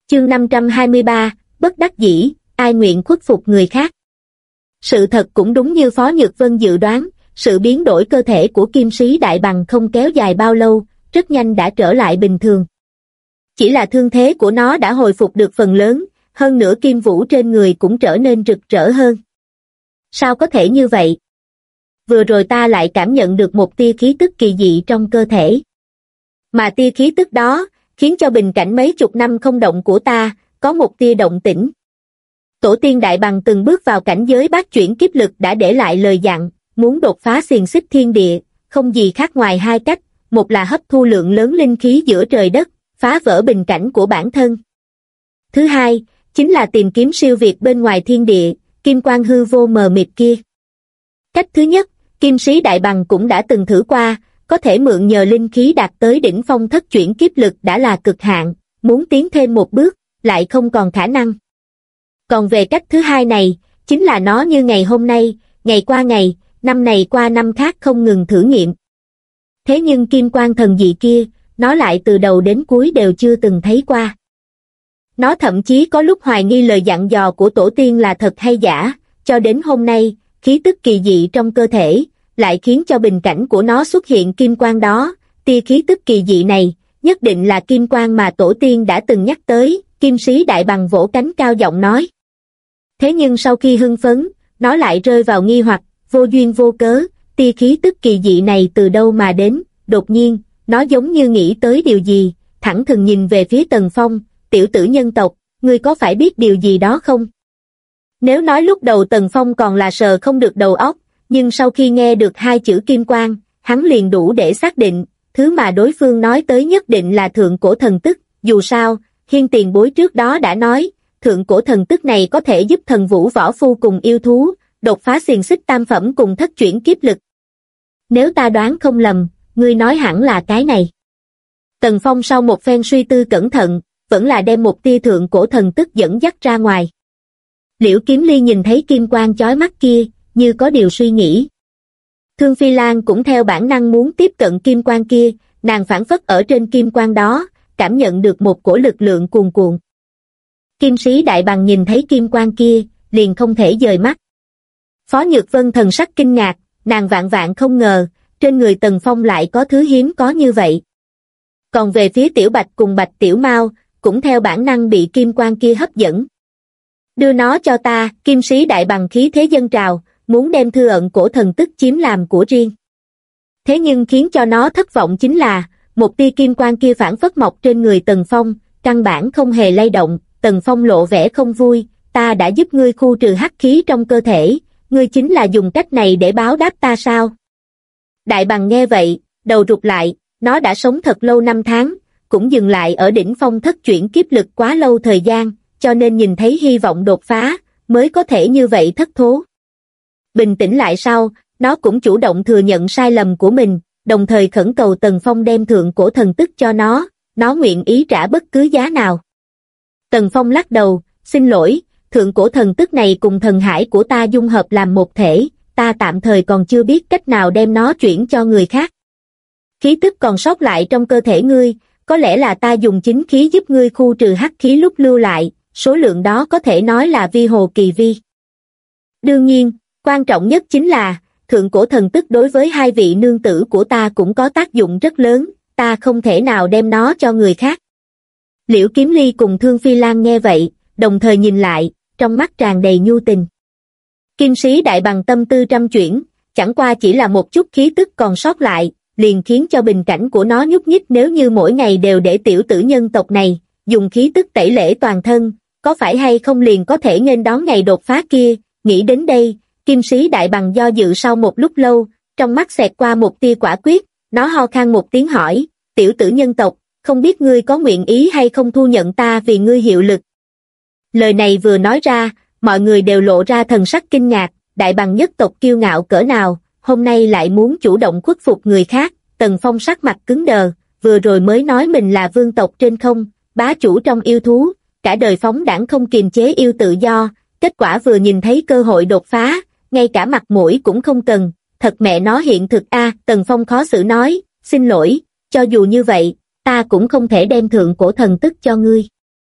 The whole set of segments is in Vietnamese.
Chương 523, bất đắc dĩ, ai nguyện khuất phục người khác. Sự thật cũng đúng như Phó Nhược Vân dự đoán, sự biến đổi cơ thể của Kim Sĩ Đại Bằng không kéo dài bao lâu, rất nhanh đã trở lại bình thường. Chỉ là thương thế của nó đã hồi phục được phần lớn, hơn nữa kim vũ trên người cũng trở nên rực rỡ hơn. Sao có thể như vậy? Vừa rồi ta lại cảm nhận được một tia khí tức kỳ dị trong cơ thể. Mà tia khí tức đó, khiến cho bình cảnh mấy chục năm không động của ta, có một tia động tĩnh. Tổ tiên Đại Bằng từng bước vào cảnh giới bát chuyển kiếp lực đã để lại lời dặn, muốn đột phá xiềng xích thiên địa, không gì khác ngoài hai cách, một là hấp thu lượng lớn linh khí giữa trời đất, phá vỡ bình cảnh của bản thân. Thứ hai, chính là tìm kiếm siêu việt bên ngoài thiên địa, kim quang hư vô mờ mịt kia. Cách thứ nhất, Kim Sĩ Đại Bằng cũng đã từng thử qua, có thể mượn nhờ linh khí đạt tới đỉnh phong thất chuyển kiếp lực đã là cực hạn, muốn tiến thêm một bước, lại không còn khả năng. Còn về cách thứ hai này, chính là nó như ngày hôm nay, ngày qua ngày, năm này qua năm khác không ngừng thử nghiệm. Thế nhưng kim quang thần dị kia, nó lại từ đầu đến cuối đều chưa từng thấy qua. Nó thậm chí có lúc hoài nghi lời dặn dò của tổ tiên là thật hay giả, cho đến hôm nay, khí tức kỳ dị trong cơ thể, lại khiến cho bình cảnh của nó xuất hiện kim quang đó, tia khí tức kỳ dị này, nhất định là kim quang mà tổ tiên đã từng nhắc tới, Kim Sĩ Đại Bằng vỗ cánh cao giọng nói. Thế nhưng sau khi hưng phấn, nó lại rơi vào nghi hoặc, vô duyên vô cớ, tia khí tức kỳ dị này từ đâu mà đến, đột nhiên, nó giống như nghĩ tới điều gì, thẳng thừng nhìn về phía Tần Phong, tiểu tử nhân tộc, ngươi có phải biết điều gì đó không? Nếu nói lúc đầu Tần Phong còn là sờ không được đầu óc, nhưng sau khi nghe được hai chữ kim quang, hắn liền đủ để xác định, thứ mà đối phương nói tới nhất định là thượng cổ thần tức, dù sao, Hiên tiền bối trước đó đã nói, thượng cổ thần tức này có thể giúp thần vũ võ phu cùng yêu thú, đột phá xiềng xích tam phẩm cùng thất chuyển kiếp lực. Nếu ta đoán không lầm, ngươi nói hẳn là cái này. Tần Phong sau một phen suy tư cẩn thận, vẫn là đem một tia thượng cổ thần tức dẫn dắt ra ngoài. Liễu Kiếm Ly nhìn thấy kim quang chói mắt kia, như có điều suy nghĩ. Thương Phi Lan cũng theo bản năng muốn tiếp cận kim quang kia, nàng phảng phất ở trên kim quang đó, cảm nhận được một cổ lực lượng cuồn cuộn. Kim Sĩ Đại Bằng nhìn thấy kim quang kia, liền không thể dời mắt. Phó Nhược Vân thần sắc kinh ngạc, nàng vạn vạn không ngờ, trên người Tần Phong lại có thứ hiếm có như vậy. Còn về phía Tiểu Bạch cùng Bạch Tiểu Mao, cũng theo bản năng bị kim quang kia hấp dẫn. Đưa nó cho ta, Kim Sĩ Đại Bằng khí thế dâng trào, muốn đem thư ẩn cổ thần tức chiếm làm của riêng. Thế nhưng khiến cho nó thất vọng chính là, một tia kim quang kia phản phất mọc trên người Tần Phong, căn bản không hề lay động. Tần Phong lộ vẻ không vui, ta đã giúp ngươi khu trừ hắc khí trong cơ thể, ngươi chính là dùng cách này để báo đáp ta sao? Đại Bằng nghe vậy, đầu rụt lại, nó đã sống thật lâu năm tháng, cũng dừng lại ở đỉnh phong thất chuyển kiếp lực quá lâu thời gian, cho nên nhìn thấy hy vọng đột phá, mới có thể như vậy thất thố. Bình tĩnh lại sau, nó cũng chủ động thừa nhận sai lầm của mình, đồng thời khẩn cầu Tần Phong đem thượng cổ thần tức cho nó nguyện ý trả bất cứ giá nào. Tần Phong lắc đầu, xin lỗi, thượng cổ thần tức này cùng thần hải của ta dung hợp làm một thể, ta tạm thời còn chưa biết cách nào đem nó chuyển cho người khác. Khí tức còn sót lại trong cơ thể ngươi, có lẽ là ta dùng chính khí giúp ngươi khu trừ hắc khí lúc lưu lại, số lượng đó có thể nói là vi hồ kỳ vi. Đương nhiên, quan trọng nhất chính là, thượng cổ thần tức đối với hai vị nương tử của ta cũng có tác dụng rất lớn, ta không thể nào đem nó cho người khác. Liễu Kiếm Ly cùng Thương Phi Lan nghe vậy, đồng thời nhìn lại, trong mắt tràn đầy nhu tình. Kim Sĩ Đại Bằng tâm tư trăm chuyển, chẳng qua chỉ là một chút khí tức còn sót lại, liền khiến cho bình cảnh của nó nhúc nhích. Nếu như mỗi ngày đều để tiểu tử nhân tộc này, dùng khí tức tẩy lễ toàn thân, có phải hay không liền có thể nghênh đón ngày đột phá kia. Nghĩ đến đây, Kim Sĩ Đại Bằng do dự sau một lúc lâu, trong mắt xẹt qua một tia quả quyết, nó ho khan một tiếng hỏi, tiểu tử nhân tộc, không biết ngươi có nguyện ý hay không thu nhận ta vì ngươi hiệu lực. Lời này vừa nói ra, mọi người đều lộ ra thần sắc kinh ngạc, Đại Bằng nhất tộc kiêu ngạo cỡ nào, hôm nay lại muốn chủ động khuất phục người khác. Tần Phong sắc mặt cứng đờ, vừa rồi mới nói mình là vương tộc trên không, bá chủ trong yêu thú, cả đời phóng đãng không kiềm chế yêu tự do, kết quả vừa nhìn thấy cơ hội đột phá, ngay cả mặt mũi cũng không cần, thật mẹ nó hiện thực a. Tần Phong khó xử nói, xin lỗi, cho dù như vậy, ta cũng không thể đem thượng cổ thần tức cho ngươi.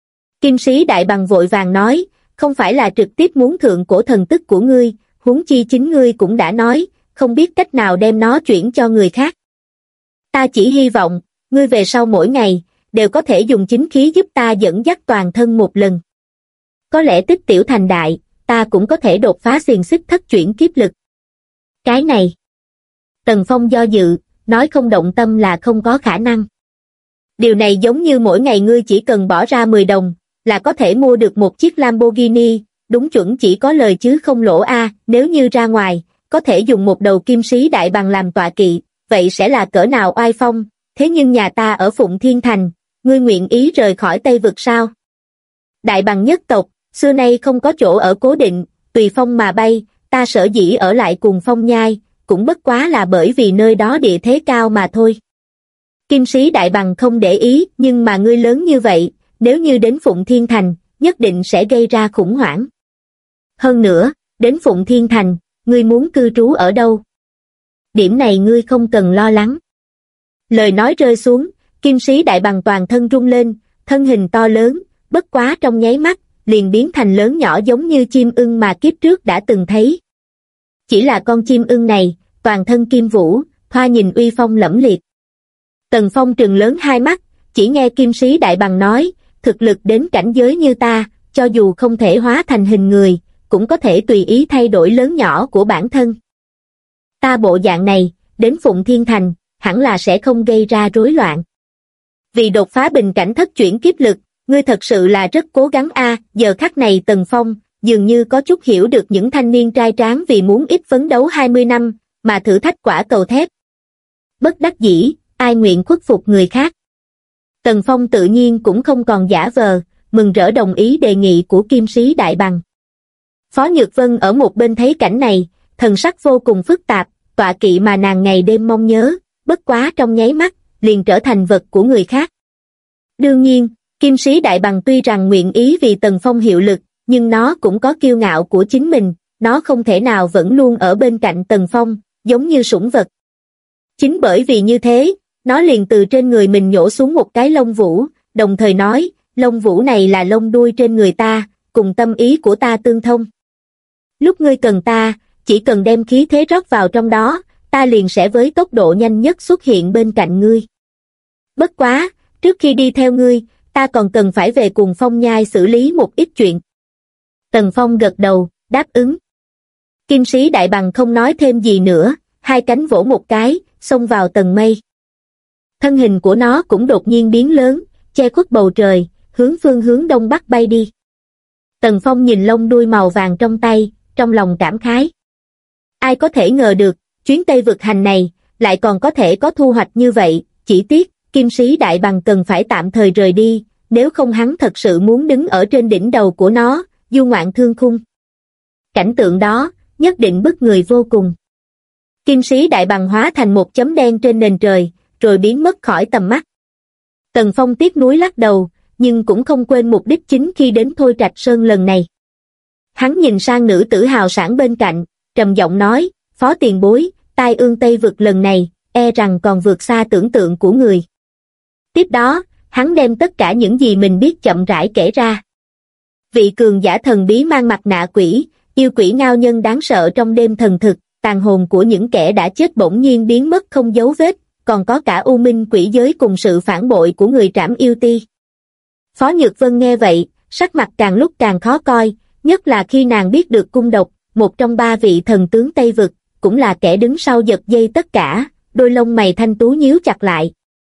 Kim sĩ đại bằng vội vàng nói, không phải là trực tiếp muốn thượng cổ thần tức của ngươi, huống chi chính ngươi cũng đã nói, không biết cách nào đem nó chuyển cho người khác. Ta chỉ hy vọng, ngươi về sau mỗi ngày, đều có thể dùng chính khí giúp ta dẫn dắt toàn thân một lần. Có lẽ tích tiểu thành đại, ta cũng có thể đột phá xiềng xích thất chuyển kiếp lực. Cái này. Tần Phong do dự, nói không động tâm là không có khả năng. Điều này giống như mỗi ngày ngươi chỉ cần bỏ ra 10 đồng, là có thể mua được một chiếc Lamborghini, đúng chuẩn chỉ có lời chứ không lỗ a. Nếu như ra ngoài, có thể dùng một đầu kim sĩ đại bằng làm tọa kỵ, vậy sẽ là cỡ nào oai phong, thế nhưng nhà ta ở Phụng Thiên Thành, ngươi nguyện ý rời khỏi Tây Vực sao? Đại bằng nhất tộc, xưa nay không có chỗ ở cố định, tùy phong mà bay, ta sở dĩ ở lại cùng Phong Nhai, cũng bất quá là bởi vì nơi đó địa thế cao mà thôi. Kim sĩ đại bằng không để ý, nhưng mà ngươi lớn như vậy, nếu như đến Phụng Thiên Thành, nhất định sẽ gây ra khủng hoảng. Hơn nữa, đến Phụng Thiên Thành, ngươi muốn cư trú ở đâu? Điểm này ngươi không cần lo lắng. Lời nói rơi xuống, kim sĩ đại bằng toàn thân rung lên, thân hình to lớn, bất quá trong nháy mắt, liền biến thành lớn nhỏ giống như chim ưng mà kiếp trước đã từng thấy. Chỉ là con chim ưng này, toàn thân kim vũ, thoa nhìn uy phong lẫm liệt. Tần Phong trừng lớn hai mắt, chỉ nghe kim sĩ đại bằng nói, thực lực đến cảnh giới như ta, cho dù không thể hóa thành hình người, cũng có thể tùy ý thay đổi lớn nhỏ của bản thân. Ta bộ dạng này, đến Phụng Thiên Thành, hẳn là sẽ không gây ra rối loạn. Vì đột phá bình cảnh thất chuyển kiếp lực, ngươi thật sự là rất cố gắng a. Giờ khắc này Tần Phong, dường như có chút hiểu được những thanh niên trai tráng vì muốn ít phấn đấu 20 năm, mà thử thách quả cầu thép. Bất đắc dĩ, ai nguyện khuất phục người khác. Tần Phong tự nhiên cũng không còn giả vờ, mừng rỡ đồng ý đề nghị của kim sĩ đại bằng. Phó Nhược Vân ở một bên thấy cảnh này, thần sắc vô cùng phức tạp, tọa kỵ mà nàng ngày đêm mong nhớ, bất quá trong nháy mắt, liền trở thành vật của người khác. Đương nhiên, kim sĩ đại bằng tuy rằng nguyện ý vì Tần Phong hiệu lực, nhưng nó cũng có kiêu ngạo của chính mình, nó không thể nào vẫn luôn ở bên cạnh Tần Phong, giống như sủng vật. Chính bởi vì như thế, nó liền từ trên người mình nhổ xuống một cái lông vũ, đồng thời nói, lông vũ này là lông đuôi trên người ta, cùng tâm ý của ta tương thông. Lúc ngươi cần ta, chỉ cần đem khí thế rót vào trong đó, ta liền sẽ với tốc độ nhanh nhất xuất hiện bên cạnh ngươi. Bất quá, trước khi đi theo ngươi, ta còn cần phải về cùng Phong Nhai xử lý một ít chuyện. Tần Phong gật đầu, đáp ứng. Kim sĩ đại bằng không nói thêm gì nữa, hai cánh vỗ một cái, xông vào tầng mây. Thân hình của nó cũng đột nhiên biến lớn, che khuất bầu trời, hướng phương hướng đông bắc bay đi. Tần Phong nhìn lông đuôi màu vàng trong tay, trong lòng cảm khái. Ai có thể ngờ được, chuyến Tây vực hành này, lại còn có thể có thu hoạch như vậy, chỉ tiếc, kim sĩ đại bằng cần phải tạm thời rời đi, nếu không hắn thật sự muốn đứng ở trên đỉnh đầu của nó, du ngoạn thương khung. Cảnh tượng đó, nhất định bức người vô cùng. Kim sĩ đại bằng hóa thành một chấm đen trên nền trời, rồi biến mất khỏi tầm mắt. Tần Phong tiếc nuối lắc đầu, nhưng cũng không quên mục đích chính khi đến Thôi Trạch Sơn lần này. Hắn nhìn sang nữ tử hào sản bên cạnh, trầm giọng nói, Phó tiền bối, tai ương Tây vực lần này, e rằng còn vượt xa tưởng tượng của người. Tiếp đó, hắn đem tất cả những gì mình biết chậm rãi kể ra. Vị cường giả thần bí mang mặt nạ quỷ, yêu quỷ ngao nhân đáng sợ trong đêm thần thực, tàn hồn của những kẻ đã chết bỗng nhiên biến mất không dấu vết, còn có cả u minh quỷ giới cùng sự phản bội của người Trảm Yêu Ti. Phó Nhược Vân nghe vậy, sắc mặt càng lúc càng khó coi, nhất là khi nàng biết được Cung Độc, một trong ba vị thần tướng Tây Vực, cũng là kẻ đứng sau giật dây tất cả, đôi lông mày thanh tú nhíu chặt lại.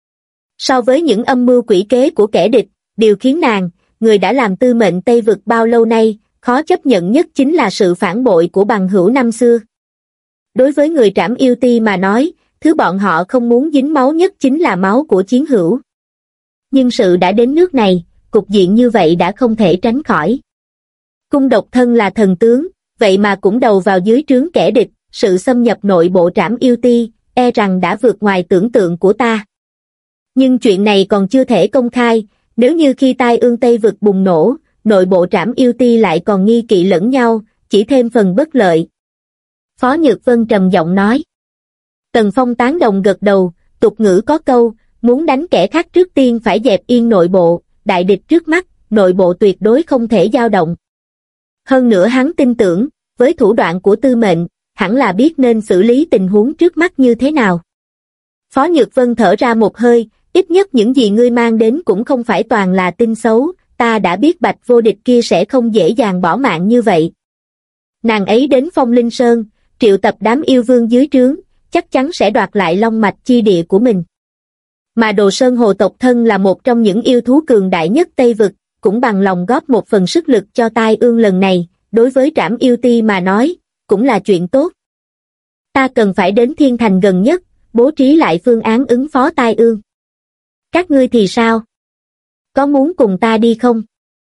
So với những âm mưu quỷ kế của kẻ địch, điều khiến nàng, người đã làm tư mệnh Tây Vực bao lâu nay, khó chấp nhận nhất chính là sự phản bội của bằng hữu năm xưa. Đối với người Trảm Yêu Ti mà nói, thứ bọn họ không muốn dính máu nhất chính là máu của chiến hữu. Nhưng sự đã đến nước này, cục diện như vậy đã không thể tránh khỏi. Cung Độc thân là thần tướng, vậy mà cũng đầu vào dưới trướng kẻ địch, sự xâm nhập nội bộ Trảm Yêu Ti, e rằng đã vượt ngoài tưởng tượng của ta. Nhưng chuyện này còn chưa thể công khai, nếu như khi tai ương Tây Vực bùng nổ, nội bộ Trảm Yêu Ti lại còn nghi kỵ lẫn nhau, chỉ thêm phần bất lợi. Phó Nhược Vân trầm giọng nói. Tần Phong tán đồng gật đầu, tục ngữ có câu, muốn đánh kẻ khác trước tiên phải dẹp yên nội bộ, đại địch trước mắt, nội bộ tuyệt đối không thể dao động. Hơn nữa hắn tin tưởng, với thủ đoạn của Tư Mệnh, hẳn là biết nên xử lý tình huống trước mắt như thế nào. Phó Nhược Vân thở ra một hơi, ít nhất những gì ngươi mang đến cũng không phải toàn là tin xấu, ta đã biết Bạch Vô Địch kia sẽ không dễ dàng bỏ mạng như vậy. Nàng ấy đến Phong Linh Sơn, triệu tập đám yêu vương dưới trướng, chắc chắn sẽ đoạt lại long mạch chi địa của mình. Mà Đồ Sơn Hồ tộc thân là một trong những yêu thú cường đại nhất Tây Vực, cũng bằng lòng góp một phần sức lực cho tai ương lần này, đối với Trảm Yêu Ti mà nói, cũng là chuyện tốt. Ta cần phải đến Thiên Thành gần nhất, bố trí lại phương án ứng phó tai ương. Các ngươi thì sao? Có muốn cùng ta đi không?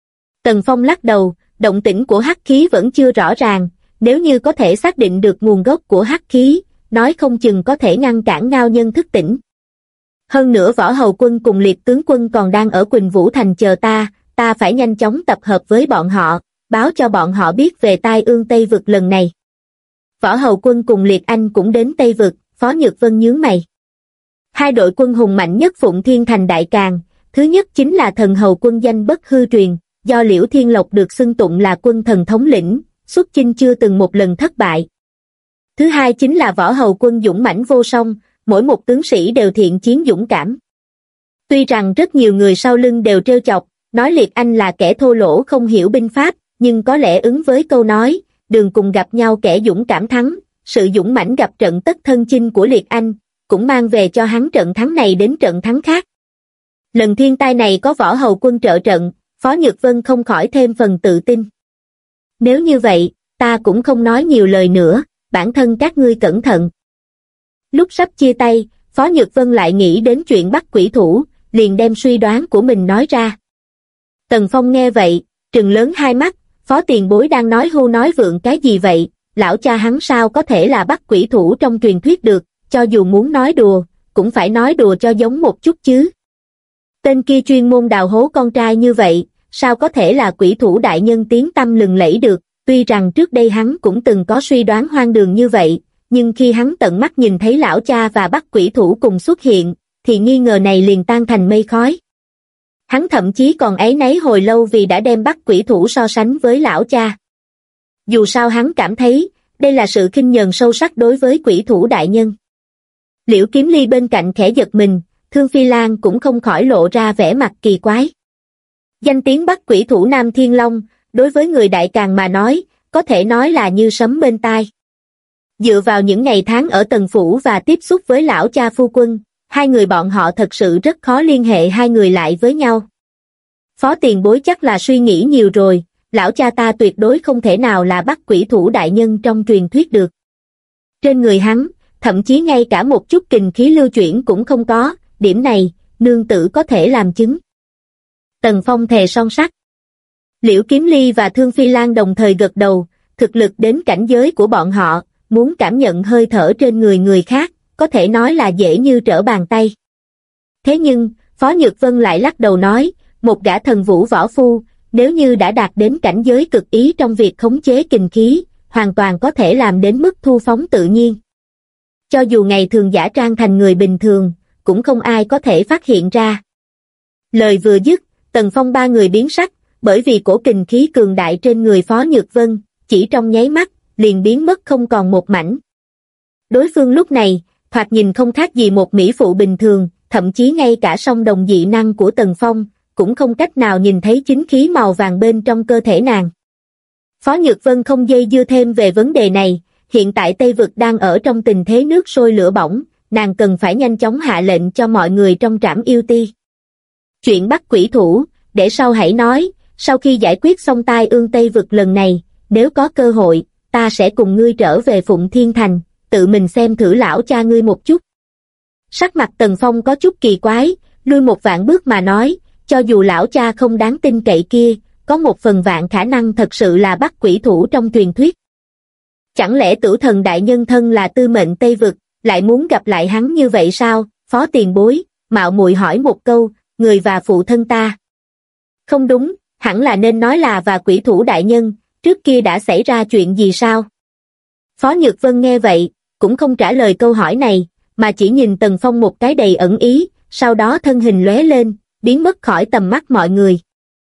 Tần Phong lắc đầu, động tĩnh của hắc khí vẫn chưa rõ ràng, nếu như có thể xác định được nguồn gốc của hắc khí, nói không chừng có thể ngăn cản Ngao Nhân thức tỉnh. Hơn nữa Võ Hầu Quân cùng Liệt tướng quân còn đang ở Quỳnh Vũ Thành chờ ta phải nhanh chóng tập hợp với bọn họ, báo cho bọn họ biết về tai ương Tây Vực lần này. Võ Hầu Quân cùng Liệt Anh cũng đến Tây Vực, Phó Nhược Vân nhướng mày. Hai đội quân hùng mạnh nhất Phụng Thiên Thành Đại Càn, thứ nhất chính là Thần Hầu Quân danh bất hư truyền, do Liễu Thiên Lộc được xưng tụng là quân thần thống lĩnh, xuất chinh chưa từng một lần thất bại. Thứ hai chính là Võ Hầu Quân dũng mãnh vô song, mỗi một tướng sĩ đều thiện chiến dũng cảm. Tuy rằng rất nhiều người sau lưng đều trêu chọc, nói Liệt Anh là kẻ thô lỗ không hiểu binh pháp, nhưng có lẽ ứng với câu nói, đường cùng gặp nhau kẻ dũng cảm thắng, sự dũng mãnh gặp trận tất thân chinh của Liệt Anh, cũng mang về cho hắn trận thắng này đến trận thắng khác. Lần thiên tai này có Võ Hầu Quân trợ trận, Phó Nhược Vân không khỏi thêm phần tự tin. Nếu như vậy, ta cũng không nói nhiều lời nữa, bản thân các ngươi cẩn thận. Lúc sắp chia tay, Phó Nhược Vân lại nghĩ đến chuyện bắt quỷ thủ, liền đem suy đoán của mình nói ra. Tần Phong nghe vậy, trừng lớn hai mắt, Phó tiền bối đang nói hưu nói vượng cái gì vậy, lão cha hắn sao có thể là bắt quỷ thủ trong truyền thuyết được, cho dù muốn nói đùa, cũng phải nói đùa cho giống một chút chứ. Tên kia chuyên môn đào hố con trai như vậy, sao có thể là quỷ thủ đại nhân tiếng tăm lừng lẫy được, tuy rằng trước đây hắn cũng từng có suy đoán hoang đường như vậy, nhưng khi hắn tận mắt nhìn thấy lão cha và bắt quỷ thủ cùng xuất hiện, thì nghi ngờ này liền tan thành mây khói. Hắn thậm chí còn áy náy hồi lâu vì đã đem bắt quỷ thủ so sánh với lão cha. Dù sao hắn cảm thấy, đây là sự khinh nhờn sâu sắc đối với quỷ thủ đại nhân. Liễu Kiếm Ly bên cạnh khẽ giật mình, Thương Phi Lan cũng không khỏi lộ ra vẻ mặt kỳ quái. Danh tiếng bắt quỷ thủ Nam Thiên Long, đối với người Đại Càn mà nói, có thể nói là như sấm bên tai. Dựa vào những ngày tháng ở Tần Phủ và tiếp xúc với lão cha phu quân, hai người bọn họ thật sự rất khó liên hệ hai người lại với nhau. Phó tiền bối chắc là suy nghĩ nhiều rồi, lão cha ta tuyệt đối không thể nào là bắt quỷ thủ đại nhân trong truyền thuyết được. Trên người hắn, thậm chí ngay cả một chút kình khí lưu chuyển cũng không có, điểm này, nương tử có thể làm chứng. Tần Phong thề son sắt. Liễu Kiếm Ly và Thương Phi Lan đồng thời gật đầu, thực lực đến cảnh giới của bọn họ, muốn cảm nhận hơi thở trên người người khác, có thể nói là dễ như trở bàn tay. Thế nhưng, Phó Nhược Vân lại lắc đầu nói, một gã thần vũ võ phu, nếu như đã đạt đến cảnh giới cực ý trong việc khống chế kình khí, hoàn toàn có thể làm đến mức thu phóng tự nhiên. Cho dù ngày thường giả trang thành người bình thường, cũng không ai có thể phát hiện ra. Lời vừa dứt, Tần Phong ba người biến sắc, bởi vì cổ kình khí cường đại trên người Phó Nhược Vân, chỉ trong nháy mắt, liền biến mất không còn một mảnh. Đối phương lúc này, thoạt nhìn không khác gì một mỹ phụ bình thường, thậm chí ngay cả song đồng dị năng của Tần Phong, cũng không cách nào nhìn thấy chính khí màu vàng bên trong cơ thể nàng. Phó Nhược Vân không dây dưa thêm về vấn đề này, hiện tại Tây Vực đang ở trong tình thế nước sôi lửa bỏng, nàng cần phải nhanh chóng hạ lệnh cho mọi người trong Trảm Yêu Ti. Chuyện bắt quỷ thủ, để sau hãy nói, sau khi giải quyết xong tai ương Tây Vực lần này, nếu có cơ hội, ta sẽ cùng ngươi trở về Phụng Thiên Thành, tự mình xem thử lão cha ngươi một chút. Sắc mặt Tần Phong có chút kỳ quái, lui một vạn bước mà nói, cho dù lão cha không đáng tin cậy kia, có một phần vạn khả năng thật sự là bắt quỷ thủ trong truyền thuyết. Chẳng lẽ Tử Thần đại nhân thân là tư mệnh Tây Vực, lại muốn gặp lại hắn như vậy sao? Phó tiền bối, mạo muội hỏi một câu, người và phụ thân ta. Không đúng, hẳn là nên nói là và quỷ thủ đại nhân, trước kia đã xảy ra chuyện gì sao? Phó Nhược Vân nghe vậy, cũng không trả lời câu hỏi này, mà chỉ nhìn Tần Phong một cái đầy ẩn ý, sau đó thân hình lóe lên, biến mất khỏi tầm mắt mọi người.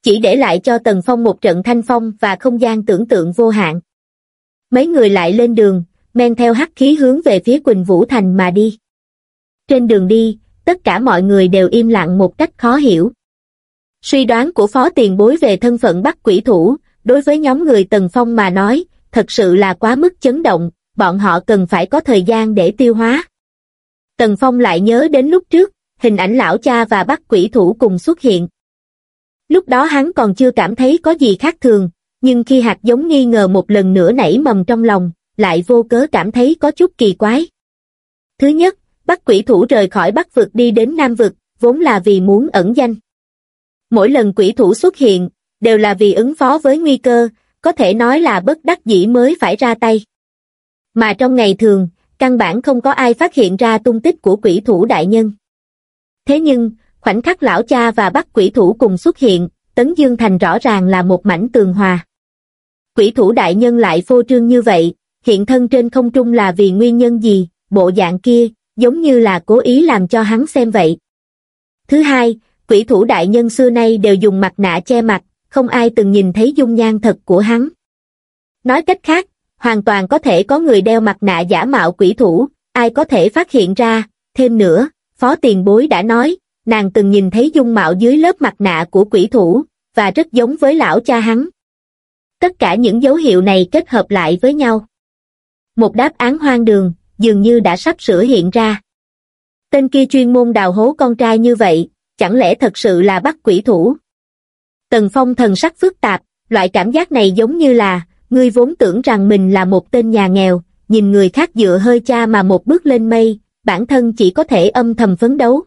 chỉ để lại cho Tần Phong một trận thanh phong và không gian tưởng tượng vô hạn. Mấy người lại lên đường, men theo hắc khí hướng về phía Quỳnh Vũ Thành mà đi. Trên đường đi, tất cả mọi người đều im lặng một cách khó hiểu. Suy đoán của Phó Tiền Bối về thân phận Bắc Quỷ Thủ, đối với nhóm người Tần Phong mà nói, thật sự là quá mức chấn động, bọn họ cần phải có thời gian để tiêu hóa. Tần Phong lại nhớ đến lúc trước, hình ảnh lão cha và Bắc Quỷ Thủ cùng xuất hiện. Lúc đó hắn còn chưa cảm thấy có gì khác thường, nhưng khi hạt giống nghi ngờ một lần nữa nảy mầm trong lòng, lại vô cớ cảm thấy có chút kỳ quái. Thứ nhất, Bắc Quỷ Thủ rời khỏi Bắc vực đi đến Nam vực, vốn là vì muốn ẩn danh. Mỗi lần quỷ thủ xuất hiện, đều là vì ứng phó với nguy cơ, có thể nói là bất đắc dĩ mới phải ra tay. Mà trong ngày thường, căn bản không có ai phát hiện ra tung tích của quỷ thủ đại nhân. Thế nhưng, khoảnh khắc lão cha và Bắc Quỷ Thủ cùng xuất hiện, Tấn Dương Thành rõ ràng là một mảnh tường hòa. Quỷ thủ đại nhân lại phô trương như vậy, hiện thân trên không trung là vì nguyên nhân gì, bộ dạng kia, giống như là cố ý làm cho hắn xem vậy. Thứ hai, quỷ thủ đại nhân xưa nay đều dùng mặt nạ che mặt, không ai từng nhìn thấy dung nhan thật của hắn. Nói cách khác, hoàn toàn có thể có người đeo mặt nạ giả mạo quỷ thủ, ai có thể phát hiện ra, thêm nữa, Phó Tiền Bối đã nói, nàng từng nhìn thấy dung mạo dưới lớp mặt nạ của quỷ thủ, và rất giống với lão cha hắn. Tất cả những dấu hiệu này kết hợp lại với nhau. Một đáp án hoang đường, dường như đã sắp sửa hiện ra. Tên kia chuyên môn đào hố con trai như vậy, chẳng lẽ thật sự là Bắc Quỷ Thủ? Tần Phong thần sắc phức tạp, loại cảm giác này giống như là, ngươi vốn tưởng rằng mình là một tên nhà nghèo, nhìn người khác dựa hơi cha mà một bước lên mây, bản thân chỉ có thể âm thầm phấn đấu.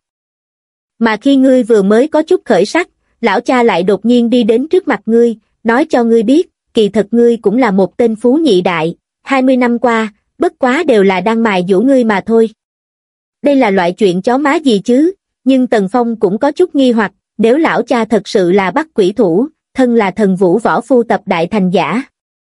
Mà khi ngươi vừa mới có chút khởi sắc, lão cha lại đột nhiên đi đến trước mặt ngươi, nói cho ngươi biết, kỳ thật ngươi cũng là một tên phú nhị đại, 20 năm qua, bất quá đều là đang mài dũa ngươi mà thôi. Đây là loại chuyện chó má gì chứ, nhưng Tần Phong cũng có chút nghi hoặc, nếu lão cha thật sự là Bắc Quỷ Thủ, thân là thần vũ võ phu tập đại thành giả.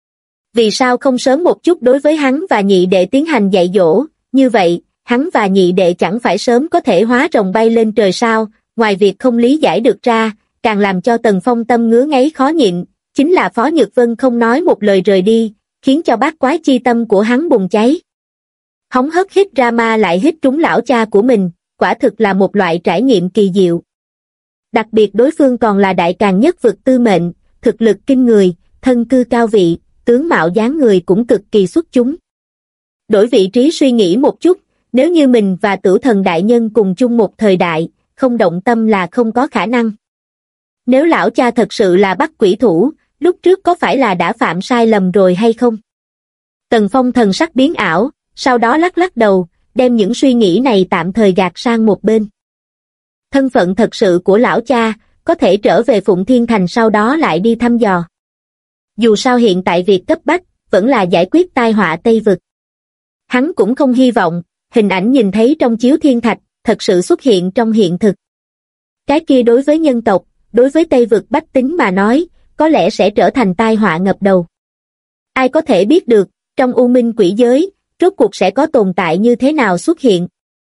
Vì sao không sớm một chút đối với hắn và nhị đệ tiến hành dạy dỗ, như vậy, hắn và nhị đệ chẳng phải sớm có thể hóa rồng bay lên trời sao, ngoài việc không lý giải được ra, càng làm cho Tần Phong tâm ngứa ngáy khó nhịn, chính là Phó Nhược Vân không nói một lời rời đi, khiến cho bát quái chi tâm của hắn bùng cháy. Hóng hớt hít ra ma lại hít trúng lão cha của mình, quả thực là một loại trải nghiệm kỳ diệu. Đặc biệt đối phương còn là đại càn nhất vực tư mệnh, thực lực kinh người, thân cư cao vị, tướng mạo dáng người cũng cực kỳ xuất chúng. Đổi vị trí suy nghĩ một chút, nếu như mình và Tử Thần đại nhân cùng chung một thời đại, không động tâm là không có khả năng. Nếu lão cha thật sự là Bắc Quỷ Thủ, lúc trước có phải là đã phạm sai lầm rồi hay không? Tần Phong thần sắc biến ảo, sau đó lắc lắc đầu, đem những suy nghĩ này tạm thời gạt sang một bên. Thân phận thật sự của lão cha, có thể trở về Phụng Thiên Thành sau đó lại đi thăm dò. Dù sao hiện tại việc cấp bách, vẫn là giải quyết tai họa Tây Vực. Hắn cũng không hy vọng, hình ảnh nhìn thấy trong chiếu thiên thạch, thật sự xuất hiện trong hiện thực. Cái kia đối với nhân tộc, đối với Tây Vực bách tính mà nói, có lẽ sẽ trở thành tai họa ngập đầu. Ai có thể biết được, trong U Minh quỷ giới, rốt cuộc sẽ có tồn tại như thế nào xuất hiện.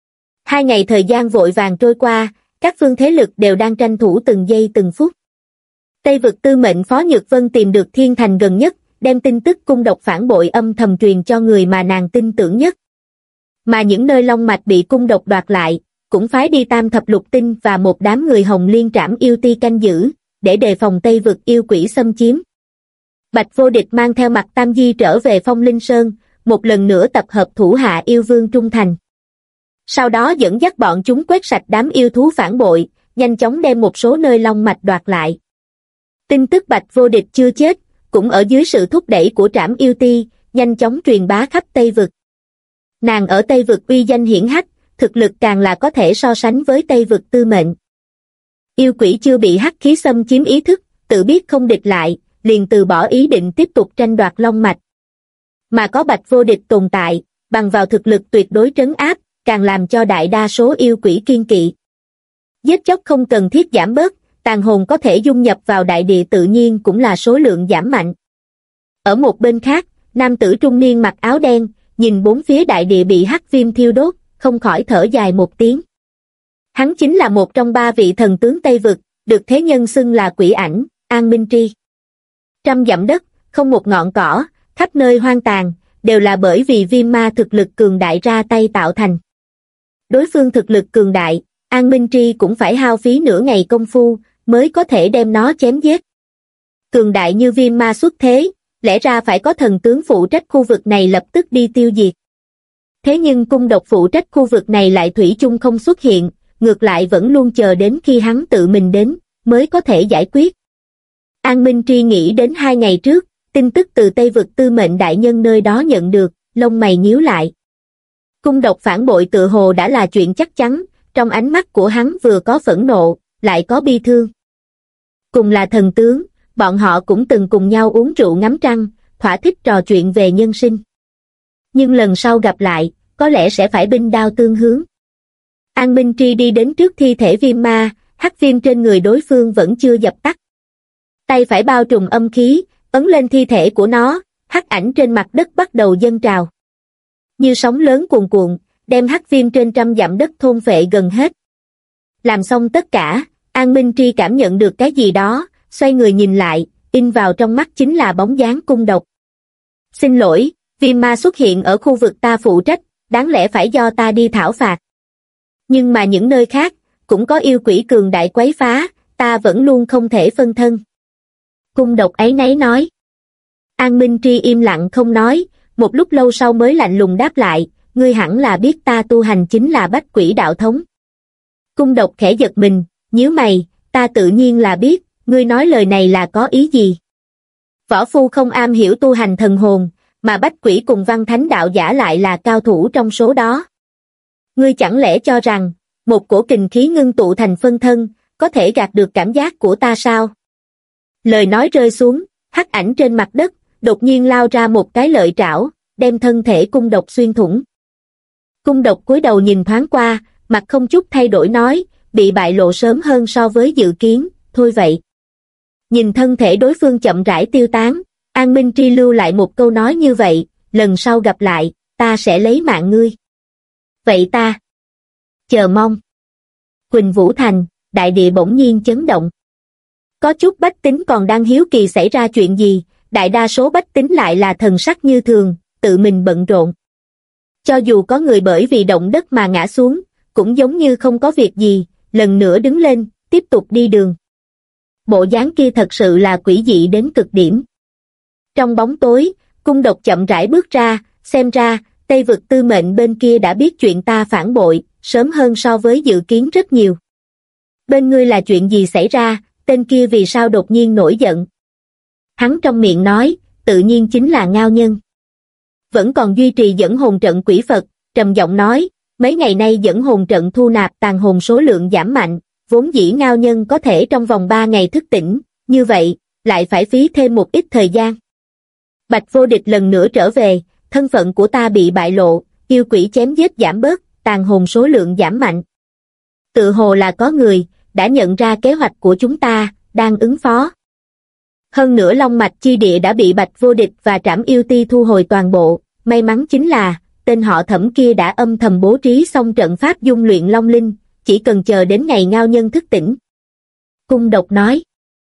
2 ngày thời gian vội vàng trôi qua, các phương thế lực đều đang tranh thủ từng giây từng phút. Tây Vực tư mệnh Phó Nhược Vân tìm được thiên thành gần nhất, đem tin tức cung độc phản bội âm thầm truyền cho người mà nàng tin tưởng nhất. Mà những nơi long mạch bị cung độc đoạt lại, cũng phái đi Tam Thập Lục Tinh và một đám người Hồng Liên Trảm yêu ti canh giữ, để đề phòng Tây Vực yêu quỷ xâm chiếm. Bạch Vô Địch mang theo Mặt Tam Di trở về Phong Linh Sơn, một lần nữa tập hợp thủ hạ yêu vương trung thành. Sau đó dẫn dắt bọn chúng quét sạch đám yêu thú phản bội, nhanh chóng đem một số nơi long mạch đoạt lại. Tin tức Bạch Vô Địch chưa chết, cũng ở dưới sự thúc đẩy của Trảm yêu ti, nhanh chóng truyền bá khắp Tây Vực. Nàng ở Tây Vực uy danh hiển hách, thực lực càng là có thể so sánh với Tây Vực tư mệnh. Yêu quỷ chưa bị hắc khí xâm chiếm ý thức, tự biết không địch lại, liền từ bỏ ý định tiếp tục tranh đoạt long mạch. Mà có Bạch Vô Địch tồn tại, bằng vào thực lực tuyệt đối trấn áp, càng làm cho đại đa số yêu quỷ kiên kỵ. Giết chóc không cần thiết giảm bớt, tàn hồn có thể dung nhập vào đại địa tự nhiên cũng là số lượng giảm mạnh. Ở một bên khác, nam tử trung niên mặc áo đen, nhìn bốn phía đại địa bị hắc viêm thiêu đốt, không khỏi thở dài một tiếng. Hắn chính là một trong 3 vị thần tướng Tây Vực, được thế nhân xưng là quỷ ảnh, An Minh Tri. Trăm dặm đất, không một ngọn cỏ, khắp nơi hoang tàn, đều là bởi vì viêm ma thực lực cường đại ra tay tạo thành. Đối phương thực lực cường đại, An Minh Tri cũng phải hao phí nửa ngày công phu, mới có thể đem nó chém giết. Cường đại như viêm ma xuất thế, lẽ ra phải có thần tướng phụ trách khu vực này lập tức đi tiêu diệt. Thế nhưng cung độc phụ trách khu vực này lại thủy chung không xuất hiện, ngược lại vẫn luôn chờ đến khi hắn tự mình đến, mới có thể giải quyết. An Minh Tri nghĩ đến 2 ngày trước, tin tức từ Tây Vực Tư Mệnh Đại Nhân nơi đó nhận được, lông mày nhíu lại. Cung độc phản bội tự hồ đã là chuyện chắc chắn, trong ánh mắt của hắn vừa có phẫn nộ, lại có bi thương. Cùng là thần tướng, bọn họ cũng từng cùng nhau uống rượu ngắm trăng, thỏa thích trò chuyện về nhân sinh. Nhưng lần sau gặp lại, có lẽ sẽ phải binh đao tương hướng. An Minh Tri đi đến trước thi thể viêm ma, hắc viêm trên người đối phương vẫn chưa dập tắt. Tay phải bao trùm âm khí, ấn lên thi thể của nó, hắc ảnh trên mặt đất bắt đầu dâng trào. Như sóng lớn cuồn cuộn, đem hắc viêm trên trăm dặm đất thôn phệ gần hết. Làm xong tất cả, An Minh Tri cảm nhận được cái gì đó, xoay người nhìn lại, in vào trong mắt chính là bóng dáng cung độc. Xin lỗi, viêm ma xuất hiện ở khu vực ta phụ trách, đáng lẽ phải do ta đi thảo phạt. Nhưng mà những nơi khác, cũng có yêu quỷ cường đại quấy phá, ta vẫn luôn không thể phân thân. Cung độc áy náy nói. An Minh Tri im lặng không nói, một lúc lâu sau mới lạnh lùng đáp lại, ngươi hẳn là biết ta tu hành chính là bách quỷ đạo thống. Cung độc khẽ giật mình, nhíu mày, ta tự nhiên là biết, ngươi nói lời này là có ý gì? Võ phu không am hiểu tu hành thần hồn, mà bách quỷ cùng văn thánh đạo giả lại là cao thủ trong số đó. Ngươi chẳng lẽ cho rằng, một cổ kình khí ngưng tụ thành phân thân, có thể gạt được cảm giác của ta sao? Lời nói rơi xuống, hắc ảnh trên mặt đất, đột nhiên lao ra một cái lợi trảo, đem thân thể cung độc xuyên thủng. Cung độc cúi đầu nhìn thoáng qua, mặt không chút thay đổi nói, bị bại lộ sớm hơn so với dự kiến, thôi vậy. Nhìn thân thể đối phương chậm rãi tiêu tán, An Minh Tri lưu lại một câu nói như vậy, lần sau gặp lại, ta sẽ lấy mạng ngươi. Vậy ta chờ mong. Quỳnh Vũ Thành, đại địa bỗng nhiên chấn động. Có chút bách tính còn đang hiếu kỳ xảy ra chuyện gì, đại đa số bách tính lại là thần sắc như thường, tự mình bận rộn. Cho dù có người bởi vì động đất mà ngã xuống, cũng giống như không có việc gì, lần nữa đứng lên, tiếp tục đi đường. Bộ dáng kia thật sự là quỷ dị đến cực điểm. Trong bóng tối, cung độc chậm rãi bước ra, xem ra, Tây Vực Tư Mệnh bên kia đã biết chuyện ta phản bội, sớm hơn so với dự kiến rất nhiều. Bên ngươi là chuyện gì xảy ra, tên kia vì sao đột nhiên nổi giận? Hắn trong miệng nói, tự nhiên chính là Ngao Nhân. Vẫn còn duy trì dẫn hồn trận quỷ Phật, trầm giọng nói, mấy ngày nay dẫn hồn trận thu nạp tàn hồn số lượng giảm mạnh, vốn dĩ Ngao Nhân có thể trong vòng 3 ngày thức tỉnh, như vậy, lại phải phí thêm một ít thời gian. Bạch Vô Địch lần nữa trở về, thân phận của ta bị bại lộ, yêu quỷ chém giết giảm bớt, tàn hồn số lượng giảm mạnh. Tự hồ là có người, đã nhận ra kế hoạch của chúng ta, đang ứng phó. Hơn nữa Long Mạch Chi Địa đã bị Bạch Vô Địch và Trảm Yêu Ti thu hồi toàn bộ, may mắn chính là, tên họ Thẩm kia đã âm thầm bố trí xong trận pháp dung luyện Long Linh, chỉ cần chờ đến ngày Ngao Nhân thức tỉnh. Cung độc nói.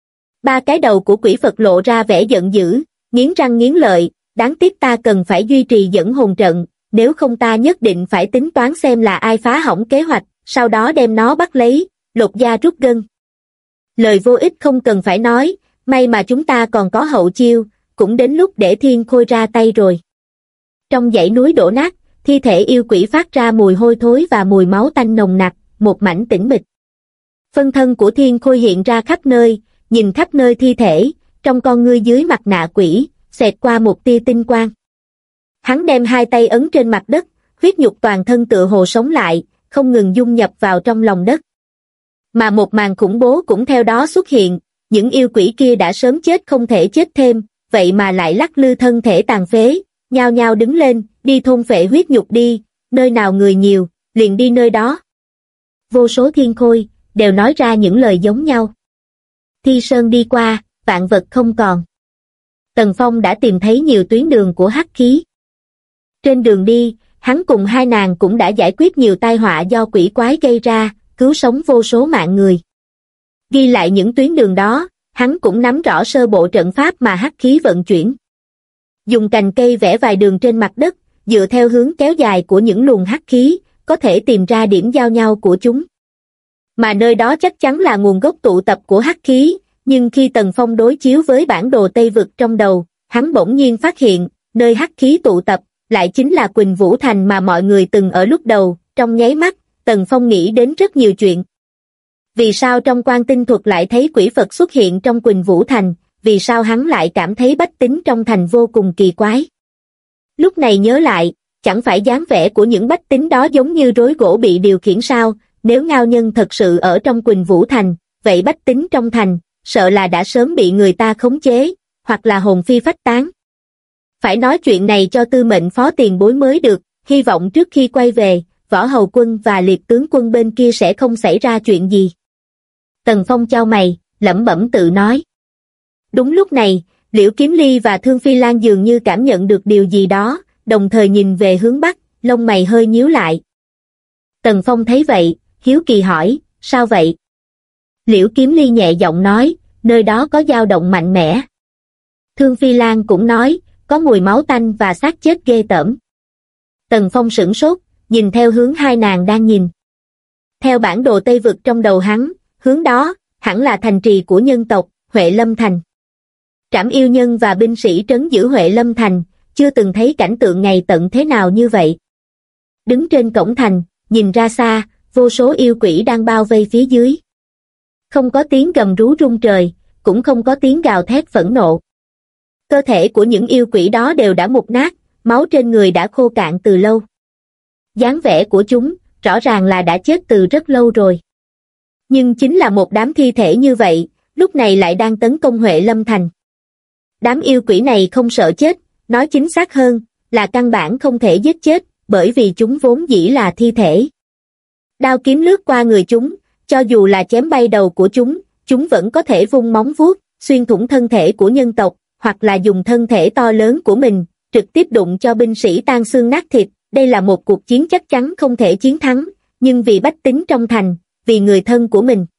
3 cái đầu của quỷ Phật lộ ra vẻ giận dữ, nghiến răng nghiến lợi, đáng tiếc ta cần phải duy trì dẫn hồn trận, nếu không ta nhất định phải tính toán xem là ai phá hỏng kế hoạch, sau đó đem nó bắt lấy, lột da rút gân. Lời vô ích không cần phải nói, may mà chúng ta còn có hậu chiêu, cũng đến lúc để Thiên Khôi ra tay rồi. Trong dãy núi đổ nát, thi thể yêu quỷ phát ra mùi hôi thối và mùi máu tanh nồng nặc, một mảnh tĩnh mịch. Phân thân của Thiên Khôi hiện ra khắp nơi, nhìn khắp nơi thi thể, trong con ngươi dưới mặt nạ quỷ, xẹt qua một tia tinh quang. Hắn đem 2 tay ấn trên mặt đất, huyết nhục toàn thân tựa hồ sống lại, không ngừng dung nhập vào trong lòng đất. Mà một màn khủng bố cũng theo đó xuất hiện, những yêu quỷ kia đã sớm chết không thể chết thêm, vậy mà lại lắc lư thân thể tàn phế, nhao nhao đứng lên, đi thôn phệ huyết nhục đi, nơi nào người nhiều, liền đi nơi đó. Vô số thiên khôi, đều nói ra những lời giống nhau. Thi sơn đi qua, vạn vật không còn. Tần Phong đã tìm thấy nhiều tuyến đường của hắc khí. Trên đường đi, hắn cùng 2 nàng cũng đã giải quyết nhiều tai họa do quỷ quái gây ra, cứu sống vô số mạng người. Ghi lại những tuyến đường đó, hắn cũng nắm rõ sơ bộ trận pháp mà hắc khí vận chuyển. Dùng cành cây vẽ vài đường trên mặt đất, dựa theo hướng kéo dài của những luồng hắc khí, có thể tìm ra điểm giao nhau của chúng. Mà nơi đó chắc chắn là nguồn gốc tụ tập của hắc khí, nhưng khi Tần Phong đối chiếu với bản đồ Tây Vực trong đầu, hắn bỗng nhiên phát hiện, nơi hắc khí tụ tập, lại chính là Quỳnh Vũ Thành mà mọi người từng ở lúc đầu. Trong nháy mắt, Tần Phong nghĩ đến rất nhiều chuyện. Vì sao trong Quan Tinh Thuật lại thấy quỷ Phật xuất hiện trong Quỳnh Vũ Thành, vì sao hắn lại cảm thấy bách tính trong thành vô cùng kỳ quái. Lúc này nhớ lại, chẳng phải dáng vẻ của những bách tính đó giống như rối gỗ bị điều khiển sao, nếu Ngao Nhân thật sự ở trong Quỳnh Vũ Thành, vậy bách tính trong thành, sợ là đã sớm bị người ta khống chế, hoặc là hồn phi phách tán. Phải nói chuyện này cho Tư Mệnh Phó tiền bối mới được, hy vọng trước khi quay về, Võ Hầu Quân và Liệt tướng quân bên kia sẽ không xảy ra chuyện gì. Tần Phong chau mày, lẩm bẩm tự nói. Đúng lúc này, Liễu Kiếm Ly và Thương Phi Lan dường như cảm nhận được điều gì đó, đồng thời nhìn về hướng bắc, lông mày hơi nhíu lại. Tần Phong thấy vậy, hiếu kỳ hỏi, sao vậy? Liễu Kiếm Ly nhẹ giọng nói, nơi đó có dao động mạnh mẽ. Thương Phi Lan cũng nói, có mùi máu tanh và xác chết ghê tởm. Tần Phong sửng sốt, nhìn theo hướng hai nàng đang nhìn. Theo bản đồ Tây Vực trong đầu hắn, hướng đó, hẳn là thành trì của nhân tộc, Huệ Lâm Thành. Trảm yêu nhân và binh sĩ trấn giữ Huệ Lâm Thành, chưa từng thấy cảnh tượng ngày tận thế nào như vậy. Đứng trên cổng thành, nhìn ra xa, vô số yêu quỷ đang bao vây phía dưới. Không có tiếng gầm rú rung trời, cũng không có tiếng gào thét phẫn nộ. Cơ thể của những yêu quỷ đó đều đã mục nát, máu trên người đã khô cạn từ lâu. Dáng vẻ của chúng, rõ ràng là đã chết từ rất lâu rồi. Nhưng chính là một đám thi thể như vậy, lúc này lại đang tấn công Huệ Lâm Thành. Đám yêu quỷ này không sợ chết, nói chính xác hơn, là căn bản không thể giết chết, bởi vì chúng vốn dĩ là thi thể. Đao kiếm lướt qua người chúng, cho dù là chém bay đầu của chúng vẫn có thể vung móng vuốt, xuyên thủng thân thể của nhân tộc, hoặc là dùng thân thể to lớn của mình, trực tiếp đụng cho binh sĩ tan xương nát thịt. Đây là một cuộc chiến chắc chắn không thể chiến thắng, nhưng vì bách tính trong thành, vì người thân của mình.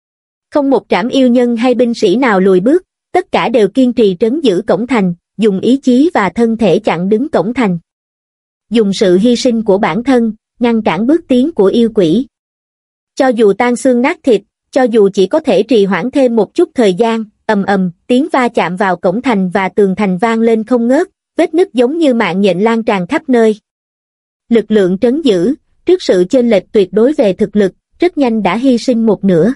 Không một trảm yêu nhân hay binh sĩ nào lùi bước, tất cả đều kiên trì trấn giữ cổng thành, dùng ý chí và thân thể chặn đứng cổng thành. Dùng sự hy sinh của bản thân, ngăn cản bước tiến của yêu quỷ. Cho dù tan xương nát thịt, cho dù chỉ có thể trì hoãn thêm một chút thời gian, ầm ầm, tiếng va chạm vào cổng thành và tường thành vang lên không ngớt, vết nứt giống như mạng nhện lan tràn khắp nơi. Lực lượng trấn giữ, trước sự chênh lệch tuyệt đối về thực lực, rất nhanh đã hy sinh một nửa.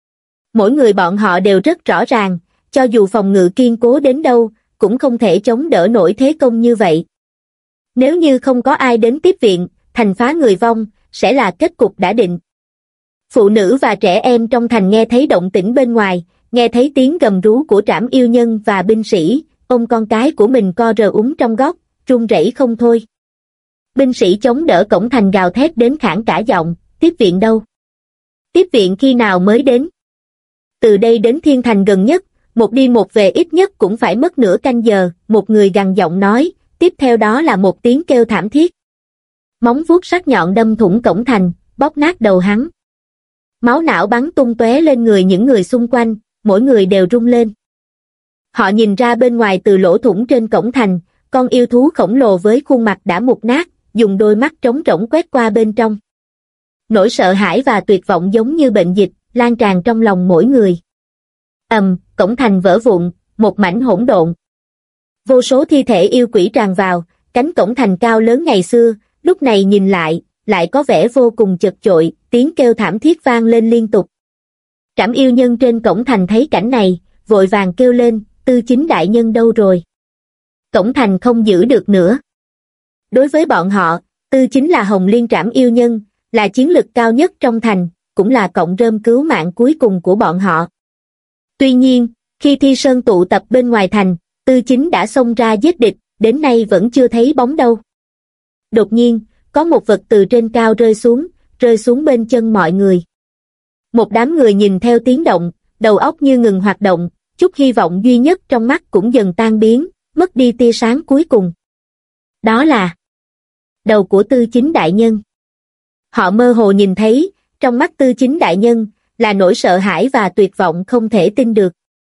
Mỗi người bọn họ đều rất rõ ràng, cho dù phòng ngự kiên cố đến đâu, cũng không thể chống đỡ nổi thế công như vậy. Nếu như không có ai đến tiếp viện, thành phá người vong, sẽ là kết cục đã định. Phụ nữ và trẻ em trong thành nghe thấy động tĩnh bên ngoài, nghe thấy tiếng gầm rú của trảm yêu nhân và binh sĩ, ôm con cái của mình co rờ úng trong góc, run rẩy không thôi. Binh sĩ chống đỡ cổng thành gào thét đến khản cả giọng, tiếp viện đâu? Tiếp viện khi nào mới đến? Từ đây đến Thiên Thành gần nhất, một đi một về ít nhất cũng phải mất nửa canh giờ, một người gằn giọng nói, tiếp theo đó là một tiếng kêu thảm thiết. Móng vuốt sắc nhọn đâm thủng cổng thành, bóp nát đầu hắn. Máu não bắn tung tóe lên người những người xung quanh, mỗi người đều run lên. Họ nhìn ra bên ngoài từ lỗ thủng trên cổng thành, con yêu thú khổng lồ với khuôn mặt đã mục nát, dùng đôi mắt trống rỗng quét qua bên trong. Nỗi sợ hãi và tuyệt vọng giống như bệnh dịch, lan tràn trong lòng mỗi người. Cổng thành vỡ vụn, một mảnh hỗn độn. Vô số thi thể yêu quỷ tràn vào, cánh cổng thành cao lớn ngày xưa, lúc này nhìn lại có vẻ vô cùng chật chội, tiếng kêu thảm thiết vang lên liên tục. Trảm yêu nhân trên cổng thành thấy cảnh này, vội vàng kêu lên, Tư Chính đại nhân đâu rồi? Cổng thành không giữ được nữa. Đối với bọn họ, Tư Chính là Hồng Liên Trảm yêu nhân, là chiến lực cao nhất trong thành, cũng là cọng rơm cứu mạng cuối cùng của bọn họ. Tuy nhiên, khi Thi Sơn tụ tập bên ngoài thành, Tư Chính đã xông ra giết địch, đến nay vẫn chưa thấy bóng đâu. Đột nhiên, có một vật từ trên cao rơi xuống bên chân mọi người. Một đám người nhìn theo tiếng động, đầu óc như ngừng hoạt động, chút hy vọng duy nhất trong mắt cũng dần tan biến, mất đi tia sáng cuối cùng. Đó là đầu của Tư Chính đại nhân. Họ mơ hồ nhìn thấy, trong mắt Tư Chính đại nhân, là nỗi sợ hãi và tuyệt vọng không thể tin được.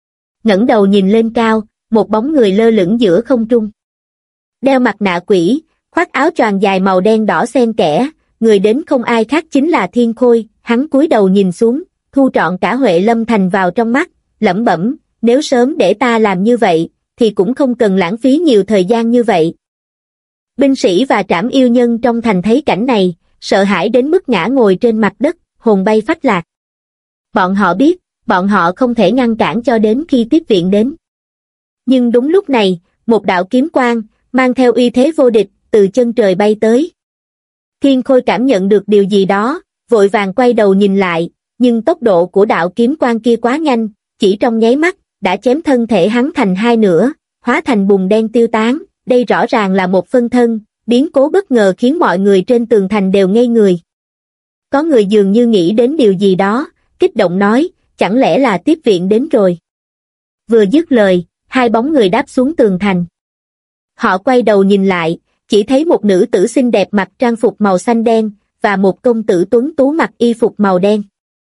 ngẩng đầu nhìn lên cao, một bóng người lơ lửng giữa không trung. Đeo mặt nạ quỷ, khoác áo choàng dài màu đen đỏ xen kẽ, người đến không ai khác chính là Thiên Khôi. Hắn cúi đầu nhìn xuống, thu trọn cả Huệ Lâm Thành vào trong mắt, lẩm bẩm, nếu sớm để ta làm như vậy, thì cũng không cần lãng phí nhiều thời gian như vậy. Binh sĩ và trảm yêu nhân trong thành thấy cảnh này, sợ hãi đến mức ngã ngồi trên mặt đất, hồn bay phách lạc. Bọn họ biết, bọn họ không thể ngăn cản cho đến khi tiếp viện đến. Nhưng đúng lúc này, một đạo kiếm quang, mang theo uy thế vô địch, từ chân trời bay tới. Thiên Khôi cảm nhận được điều gì đó, vội vàng quay đầu nhìn lại, nhưng tốc độ của đạo kiếm quang kia quá nhanh, chỉ trong nháy mắt, đã chém thân thể hắn thành hai nửa, hóa thành bùn đen tiêu tán. Đây rõ ràng là một phân thân, biến cố bất ngờ khiến mọi người trên tường thành đều ngây người. Có người dường như nghĩ đến điều gì đó, kích động nói, chẳng lẽ là tiếp viện đến rồi. Vừa dứt lời, hai bóng người đáp xuống tường thành. Họ quay đầu nhìn lại, chỉ thấy một nữ tử xinh đẹp mặc trang phục màu xanh đen, và một công tử tuấn tú mặc y phục màu đen.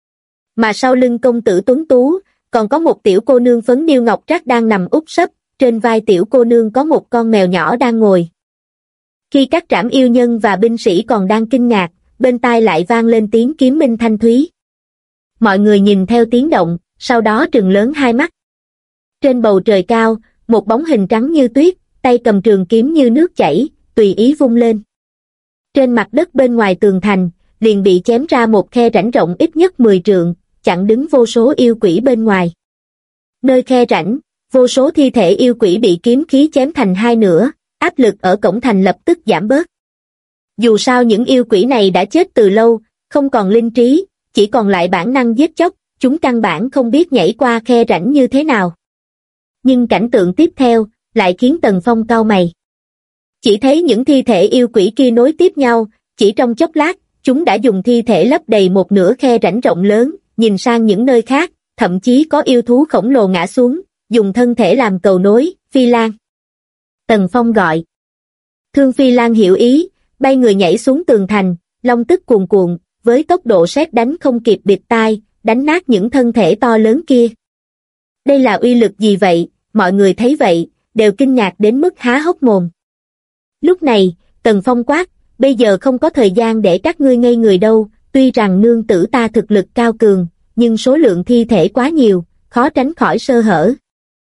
Mà sau lưng công tử tuấn tú, còn có một tiểu cô nương phấn điêu ngọc trác đang nằm úp sấp, trên vai tiểu cô nương có một con mèo nhỏ đang ngồi. Khi các trảm yêu nhân và binh sĩ còn đang kinh ngạc, bên tai lại vang lên tiếng kiếm minh thanh thúy. Mọi người nhìn theo tiếng động, sau đó trừng lớn hai mắt. Trên bầu trời cao, một bóng hình trắng như tuyết, tay cầm trường kiếm như nước chảy, tùy ý vung lên. Trên mặt đất bên ngoài tường thành, liền bị chém ra một khe rãnh rộng ít nhất 10 trượng, chặn đứng vô số yêu quỷ bên ngoài. Nơi khe rãnh, vô số thi thể yêu quỷ bị kiếm khí chém thành hai nửa, áp lực ở cổng thành lập tức giảm bớt. Dù sao những yêu quỷ này đã chết từ lâu, không còn linh trí, chỉ còn lại bản năng giết chóc, chúng căn bản không biết nhảy qua khe rãnh như thế nào. Nhưng cảnh tượng tiếp theo, lại khiến Tần Phong cau mày. Chỉ thấy những thi thể yêu quỷ kia nối tiếp nhau, chỉ trong chốc lát, chúng đã dùng thi thể lấp đầy một nửa khe rãnh rộng lớn, nhìn sang những nơi khác, thậm chí có yêu thú khổng lồ ngã xuống, dùng thân thể làm cầu nối. Phi Lan. Tần Phong gọi. Thương Phi Lan hiểu ý, bay người nhảy xuống tường thành, long tức cuồn cuộn, với tốc độ sét đánh không kịp bịt tai, đánh nát những thân thể to lớn kia. Đây là uy lực gì vậy? Mọi người thấy vậy, đều kinh ngạc đến mức há hốc mồm. Lúc này, Tần Phong quát, bây giờ không có thời gian để các ngươi ngây người đâu, tuy rằng nương tử ta thực lực cao cường, nhưng số lượng thi thể quá nhiều, khó tránh khỏi sơ hở.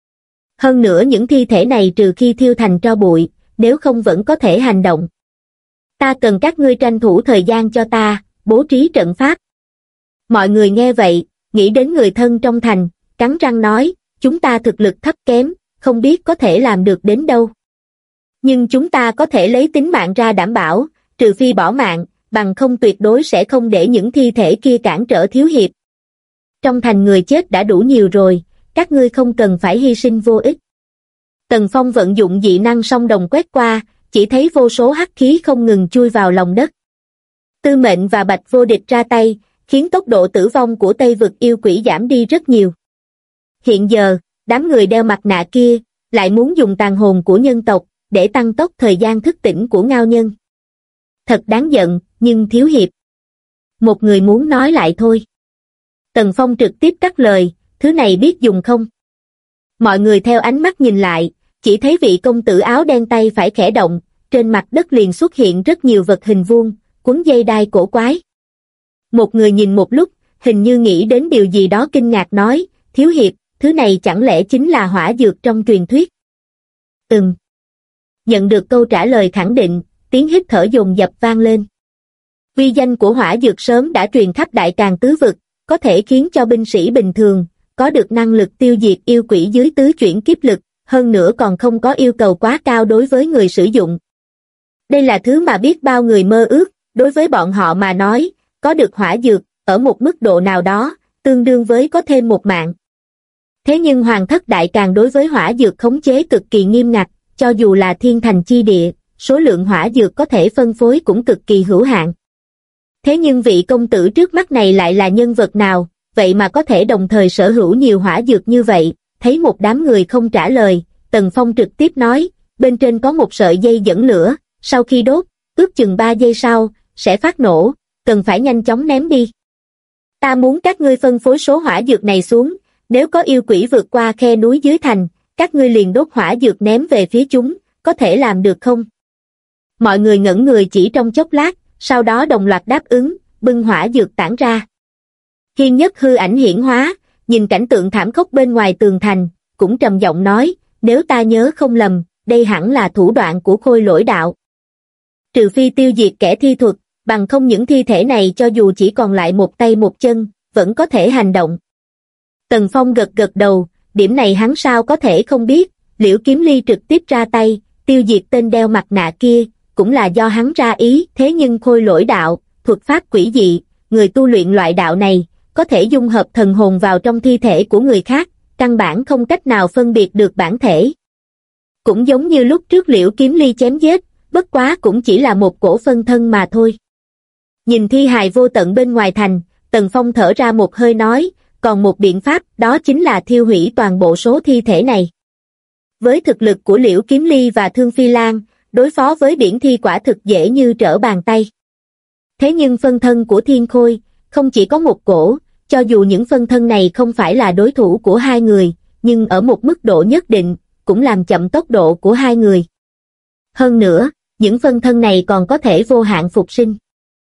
Hơn nữa những thi thể này trừ khi thiêu thành tro bụi, nếu không vẫn có thể hành động. Ta cần các ngươi tranh thủ thời gian cho ta, bố trí trận pháp. Mọi người nghe vậy, nghĩ đến người thân trong thành, cắn răng nói, chúng ta thực lực thấp kém, không biết có thể làm được đến đâu. Nhưng chúng ta có thể lấy tính mạng ra đảm bảo, trừ phi bỏ mạng, bằng không tuyệt đối sẽ không để những thi thể kia cản trở thiếu hiệp. Trong thành người chết đã đủ nhiều rồi, các ngươi không cần phải hy sinh vô ích. Tần Phong vận dụng dị năng song đồng quét qua, chỉ thấy vô số hắc khí không ngừng chui vào lòng đất. Tư Mệnh và Bạch Vô Địch ra tay, khiến tốc độ tử vong của Tây vực yêu quỷ giảm đi rất nhiều. Hiện giờ, đám người đeo mặt nạ kia, lại muốn dùng tàn hồn của nhân tộc, để tăng tốc thời gian thức tỉnh của ngao nhân. Thật đáng giận, nhưng thiếu hiệp. Một người muốn nói lại thôi. Tần Phong trực tiếp cắt lời, thứ này biết dùng không? Mọi người theo ánh mắt nhìn lại, chỉ thấy vị công tử áo đen tay phải khẽ động, trên mặt đất liền xuất hiện rất nhiều vật hình vuông, cuốn dây đai cổ quái. Một người nhìn một lúc, hình như nghĩ đến điều gì đó kinh ngạc nói, thiếu hiệp, thứ này chẳng lẽ chính là hỏa dược trong truyền thuyết? Nhận được câu trả lời khẳng định, tiếng hít thở dồn dập vang lên. Uy danh của hỏa dược sớm đã truyền khắp Đại Càn tứ vực, có thể khiến cho binh sĩ bình thường có được năng lực tiêu diệt yêu quỷ dưới tứ chuyển kiếp lực, hơn nữa còn không có yêu cầu quá cao đối với người sử dụng. Đây là thứ mà biết bao người mơ ước, đối với bọn họ mà nói, có được hỏa dược, ở một mức độ nào đó, tương đương với có thêm một mạng. Thế nhưng Hoàng thất Đại Càn đối với hỏa dược khống chế cực kỳ nghiêm ngặt, cho dù là thiên thành chi địa, số lượng hỏa dược có thể phân phối cũng cực kỳ hữu hạn. Thế nhưng vị công tử trước mắt này lại là nhân vật nào, vậy mà có thể đồng thời sở hữu nhiều hỏa dược như vậy? Thấy một đám người không trả lời, Tần Phong trực tiếp nói, bên trên có một sợi dây dẫn lửa, sau khi đốt, ước chừng 3 giây sau, sẽ phát nổ, cần phải nhanh chóng ném đi. Ta muốn các ngươi phân phối số hỏa dược này xuống, Nếu có yêu quỷ vượt qua khe núi dưới thành, các ngươi liền đốt hỏa dược ném về phía chúng, có thể làm được không? Mọi người ngẩn người chỉ trong chốc lát, sau đó đồng loạt đáp ứng, bưng hỏa dược tản ra. Hiên Nhất hư ảnh hiển hóa, nhìn cảnh tượng thảm khốc bên ngoài tường thành, cũng trầm giọng nói, nếu ta nhớ không lầm, đây hẳn là thủ đoạn của Khôi Lỗi đạo. Trừ phi tiêu diệt kẻ thi thuật, bằng không những thi thể này cho dù chỉ còn lại một tay một chân, vẫn có thể hành động. Tần Phong gật gật đầu, điểm này hắn sao có thể không biết, Liễu Kiếm Ly trực tiếp ra tay, tiêu diệt tên đeo mặt nạ kia, cũng là do hắn ra ý, thế nhưng Khôi Lỗi đạo, thuật pháp quỷ dị, người tu luyện loại đạo này, có thể dung hợp thần hồn vào trong thi thể của người khác, căn bản không cách nào phân biệt được bản thể. Cũng giống như lúc trước Liễu Kiếm Ly chém giết, bất quá cũng chỉ là một cổ phân thân mà thôi. Nhìn thi hài vô tận bên ngoài thành, Tần Phong thở ra một hơi nói, còn một biện pháp, đó chính là thiêu hủy toàn bộ số thi thể này. Với thực lực của Liễu Kiếm Ly và Thương Phi Lan, đối phó với biển thi quả thực dễ như trở bàn tay. Thế nhưng phân thân của Thiên Khôi, không chỉ có một cổ, cho dù những phân thân này không phải là đối thủ của hai người, nhưng ở một mức độ nhất định, cũng làm chậm tốc độ của hai người. Hơn nữa, những phân thân này còn có thể vô hạn phục sinh.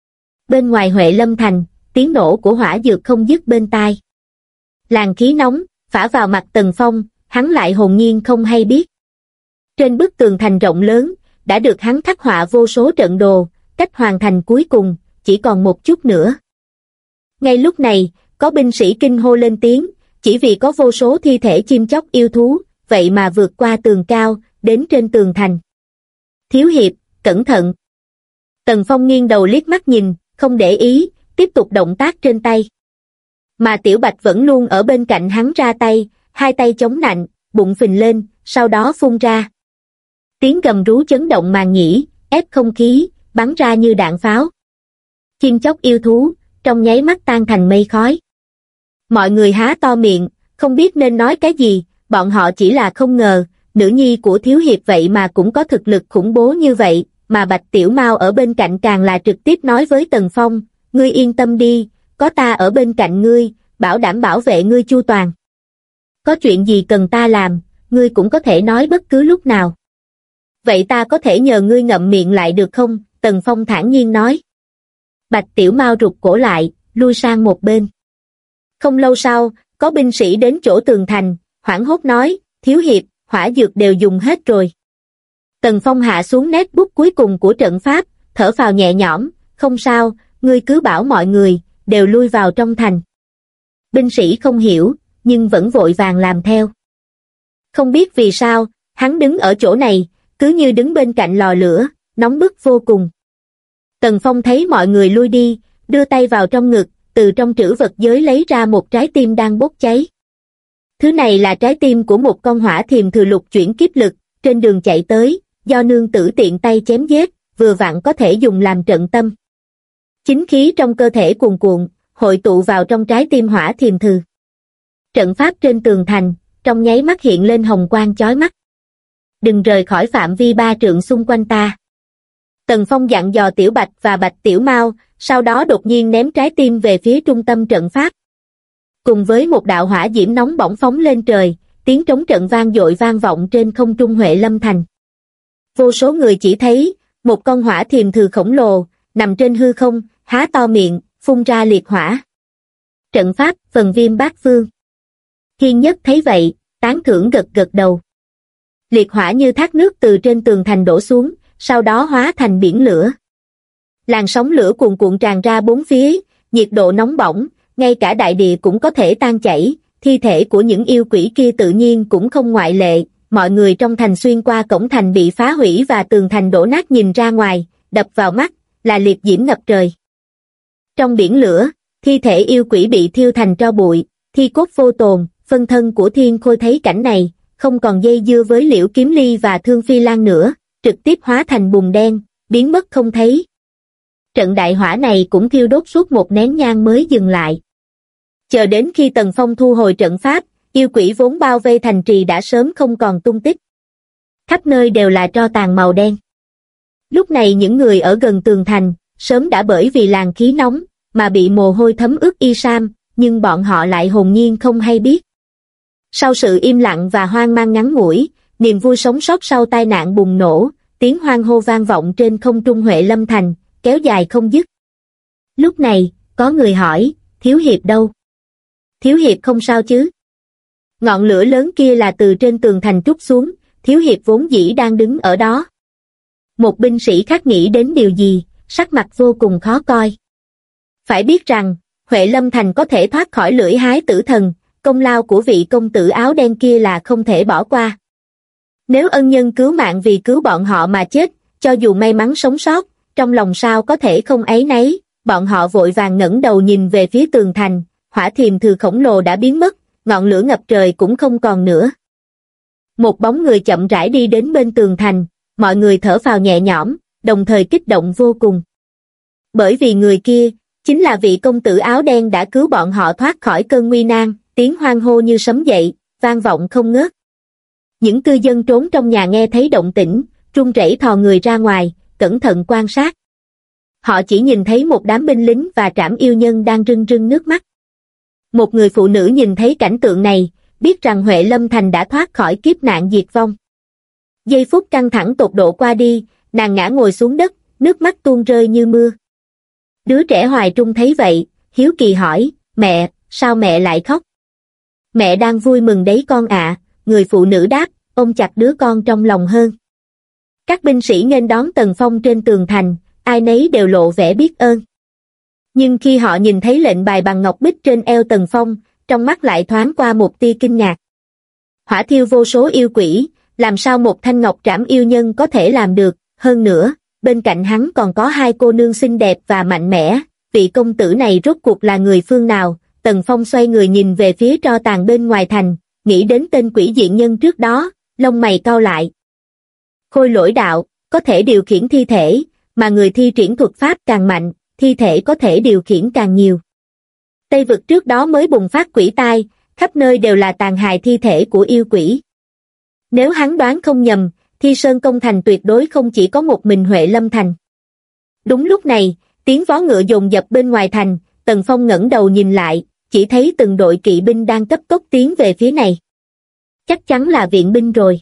Bên ngoài Huệ Lâm Thành, tiếng nổ của hỏa dược không dứt bên tai. Làn khí nóng, phả vào mặt Tần Phong, hắn lại hồn nhiên không hay biết. Trên bức tường thành rộng lớn, đã được hắn khắc họa vô số trận đồ, cách hoàn thành cuối cùng, chỉ còn một chút nữa. Ngay lúc này, có binh sĩ kinh hô lên tiếng, chỉ vì có vô số thi thể chim chóc yêu thú, vậy mà vượt qua tường cao, đến trên tường thành. Thiếu hiệp, cẩn thận. Tần Phong nghiêng đầu liếc mắt nhìn, không để ý, tiếp tục động tác trên tay. Mà Tiểu Bạch vẫn luôn ở bên cạnh hắn ra tay, hai tay chống nạnh, bụng phình lên, sau đó phun ra. Tiếng gầm rú chấn động màn nhĩ, ép không khí, bắn ra như đạn pháo. Chim chóc yêu thú, trong nháy mắt tan thành mây khói. Mọi người há to miệng, không biết nên nói cái gì, bọn họ chỉ là không ngờ, nữ nhi của thiếu hiệp vậy mà cũng có thực lực khủng bố như vậy, mà Bạch Tiểu Mao ở bên cạnh càng là trực tiếp nói với Tần Phong, ngươi yên tâm đi, có ta ở bên cạnh ngươi, bảo đảm bảo vệ ngươi chu toàn. Có chuyện gì cần ta làm, ngươi cũng có thể nói bất cứ lúc nào. Vậy ta có thể nhờ ngươi ngậm miệng lại được không? Tần Phong thản nhiên nói. Bạch Tiểu Mao rụt cổ lại, lui sang một bên. Không lâu sau, có binh sĩ đến chỗ tường thành, hoảng hốt nói, thiếu hiệp, hỏa dược đều dùng hết rồi. Tần Phong hạ xuống nét bút cuối cùng của trận pháp, thở phào nhẹ nhõm, không sao, ngươi cứ bảo mọi người, đều lui vào trong thành. Binh sĩ không hiểu, nhưng vẫn vội vàng làm theo. Không biết vì sao, hắn đứng ở chỗ này, cứ như đứng bên cạnh lò lửa, nóng bức vô cùng. Tần Phong thấy mọi người lui đi, đưa tay vào trong ngực, từ trong trữ vật giới lấy ra một trái tim đang bốc cháy. Thứ này là trái tim của một con hỏa thiềm thừa lục chuyển kiếp lực, trên đường chạy tới, do nương tử tiện tay chém giết, vừa vặn có thể dùng làm trận tâm. Chính khí trong cơ thể cuồn cuộn, hội tụ vào trong trái tim hỏa thiềm thừa. Trận pháp trên tường thành, trong nháy mắt hiện lên hồng quang chói mắt. Đừng rời khỏi phạm vi 3 trượng xung quanh ta. Tần Phong dặn dò Tiểu Bạch và Bạch Tiểu Mao, sau đó đột nhiên ném trái tim về phía trung tâm trận pháp. Cùng với một đạo hỏa diễm nóng bỏng phóng lên trời, tiếng trống trận vang dội vang vọng trên không trung Huệ Lâm Thành. Vô số người chỉ thấy, một con hỏa thiềm thừa khổng lồ, nằm trên hư không, há to miệng, phun ra liệt hỏa. Trận pháp, phần viêm bát phương. Hiên Nhất thấy vậy, tán thưởng gật gật đầu. Liệt hỏa như thác nước từ trên tường thành đổ xuống, sau đó hóa thành biển lửa. Làn sóng lửa cuồn cuộn tràn ra bốn phía, nhiệt độ nóng bỏng, ngay cả đại địa cũng có thể tan chảy, thi thể của những yêu quỷ kia tự nhiên cũng không ngoại lệ, mọi người trong thành xuyên qua cổng thành bị phá hủy và tường thành đổ nát nhìn ra ngoài, đập vào mắt, là liệt diễm ngập trời. Trong biển lửa, thi thể yêu quỷ bị thiêu thành tro bụi, thi cốt vô tồn, phân thân của Thiên Khôi thấy cảnh này, không còn dây dưa với Liễu Kiếm Ly và Thương Phi Lan nữa, trực tiếp hóa thành bùn đen, biến mất không thấy. Trận đại hỏa này cũng thiêu đốt suốt một nén nhang mới dừng lại. Chờ đến khi Tần Phong thu hồi trận pháp, yêu quỷ vốn bao vây thành trì đã sớm không còn tung tích. Khắp nơi đều là tro tàn màu đen. Lúc này những người ở gần tường thành, sớm đã bởi vì làn khí nóng, mà bị mồ hôi thấm ướt y sam, nhưng bọn họ lại hồn nhiên không hay biết. Sau sự im lặng và hoang mang ngắn ngủi, niềm vui sống sót sau tai nạn bùng nổ, tiếng hoan hô vang vọng trên không trung Huệ Lâm Thành, kéo dài không dứt. Lúc này, có người hỏi, Thiếu Hiệp đâu? Thiếu Hiệp không sao chứ? Ngọn lửa lớn kia là từ trên tường thành trút xuống, Thiếu Hiệp vốn dĩ đang đứng ở đó. Một binh sĩ khác nghĩ đến điều gì, sắc mặt vô cùng khó coi. Phải biết rằng, Huệ Lâm Thành có thể thoát khỏi lưỡi hái tử thần, công lao của vị công tử áo đen kia là không thể bỏ qua. Nếu ân nhân cứu mạng vì cứu bọn họ mà chết, cho dù may mắn sống sót, trong lòng sao có thể không áy náy, bọn họ vội vàng ngẩng đầu nhìn về phía tường thành, hỏa thiềm thừ khổng lồ đã biến mất, ngọn lửa ngập trời cũng không còn nữa. Một bóng người chậm rãi đi đến bên tường thành, mọi người thở phào nhẹ nhõm, đồng thời kích động vô cùng. Bởi vì người kia, chính là vị công tử áo đen đã cứu bọn họ thoát khỏi cơn nguy nan, tiếng hoan hô như sấm dậy, vang vọng không ngớt. Những cư dân trốn trong nhà nghe thấy động tĩnh, run rẩy thò người ra ngoài, cẩn thận quan sát. Họ chỉ nhìn thấy một đám binh lính và trảm yêu nhân đang rưng rưng nước mắt. Một người phụ nữ nhìn thấy cảnh tượng này, biết rằng Huệ Lâm Thành đã thoát khỏi kiếp nạn diệt vong. Giây phút căng thẳng tột độ qua đi, nàng ngã ngồi xuống đất, nước mắt tuôn rơi như mưa. Đứa trẻ Hoài Trung thấy vậy, hiếu kỳ hỏi, mẹ, sao mẹ lại khóc? Mẹ đang vui mừng đấy con ạ, người phụ nữ đáp, ôm chặt đứa con trong lòng hơn. Các binh sĩ nghênh đón Tần Phong trên tường thành, ai nấy đều lộ vẻ biết ơn. Nhưng khi họ nhìn thấy lệnh bài bằng ngọc bích trên eo Tần Phong, trong mắt lại thoáng qua một tia kinh ngạc. Hỏa thiêu vô số yêu quỷ, làm sao một thanh ngọc trảm yêu nhân có thể làm được, hơn nữa, bên cạnh hắn còn có hai cô nương xinh đẹp và mạnh mẽ, vị công tử này rốt cuộc là người phương nào? Tần Phong xoay người nhìn về phía tro tàn bên ngoài thành, nghĩ đến tên quỷ diện nhân trước đó, lông mày cau lại. Khôi lỗi đạo, có thể điều khiển thi thể, mà người thi triển thuật pháp càng mạnh, thi thể có thể điều khiển càng nhiều. Tây vực trước đó mới bùng phát quỷ tai, khắp nơi đều là tàn hài thi thể của yêu quỷ. Nếu hắn đoán không nhầm, Thi Sơn Công Thành tuyệt đối không chỉ có một mình Huệ Lâm Thành. Đúng lúc này, tiếng vó ngựa dồn dập bên ngoài thành, Tần Phong ngẩng đầu nhìn lại, chỉ thấy từng đội kỵ binh đang cấp tốc tiến về phía này. Chắc chắn là viện binh rồi.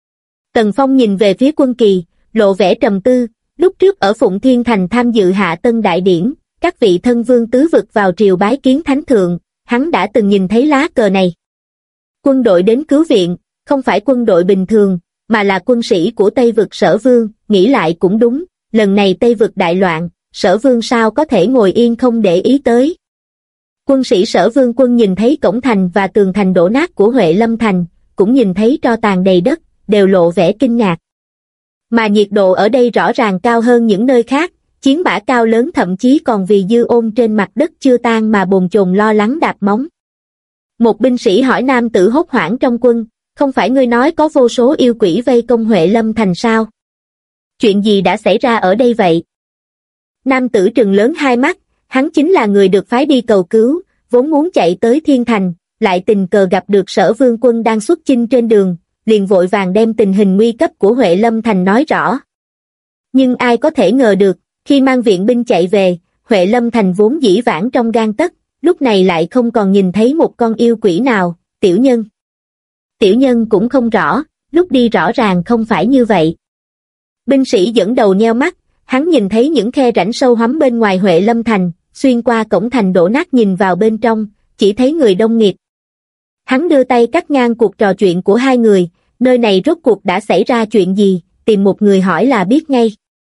Tần Phong nhìn về phía quân kỳ, lộ vẻ trầm tư, lúc trước ở Phụng Thiên Thành tham dự Hạ Tân Đại Điển, các vị thân vương tứ vực vào triều bái kiến thánh thượng, hắn đã từng nhìn thấy lá cờ này. Quân đội đến cứu viện, không phải quân đội bình thường, mà là quân sĩ của Tây vực Sở Vương, nghĩ lại cũng đúng, lần này Tây vực đại loạn, Sở Vương sao có thể ngồi yên không để ý tới. Quân sĩ Sở Vương quân nhìn thấy cổng thành và tường thành đổ nát của Huệ Lâm Thành, cũng nhìn thấy tro tàn đầy đất, đều lộ vẻ kinh ngạc. Mà nhiệt độ ở đây rõ ràng cao hơn những nơi khác, chiến bả cao lớn thậm chí còn vì dư ôn trên mặt đất chưa tan mà bồn chồn lo lắng đạp móng. Một binh sĩ hỏi nam tử hốt hoảng trong quân, không phải ngươi nói có vô số yêu quỷ vây công Huệ Lâm Thành sao? Chuyện gì đã xảy ra ở đây vậy? Nam tử trừng lớn hai mắt, hắn chính là người được phái đi cầu cứu, vốn muốn chạy tới Thiên Thành, lại tình cờ gặp được Sở Vương quân đang xuất chinh trên đường, liền vội vàng đem tình hình nguy cấp của Huệ Lâm Thành nói rõ. Nhưng ai có thể ngờ được, khi mang viện binh chạy về, Huệ Lâm Thành vốn dĩ vãng trong gang tấc, lúc này lại không còn nhìn thấy một con yêu quỷ nào, tiểu nhân. Tiểu nhân cũng không rõ, lúc đi rõ ràng không phải như vậy. Binh sĩ dẫn đầu nheo mắt, hắn nhìn thấy những khe rãnh sâu hoắm bên ngoài Huệ Lâm Thành, xuyên qua cổng thành đổ nát nhìn vào bên trong, chỉ thấy người đông nghịt. Hắn đưa tay cắt ngang cuộc trò chuyện của hai người, nơi này rốt cuộc đã xảy ra chuyện gì, tìm một người hỏi là biết ngay.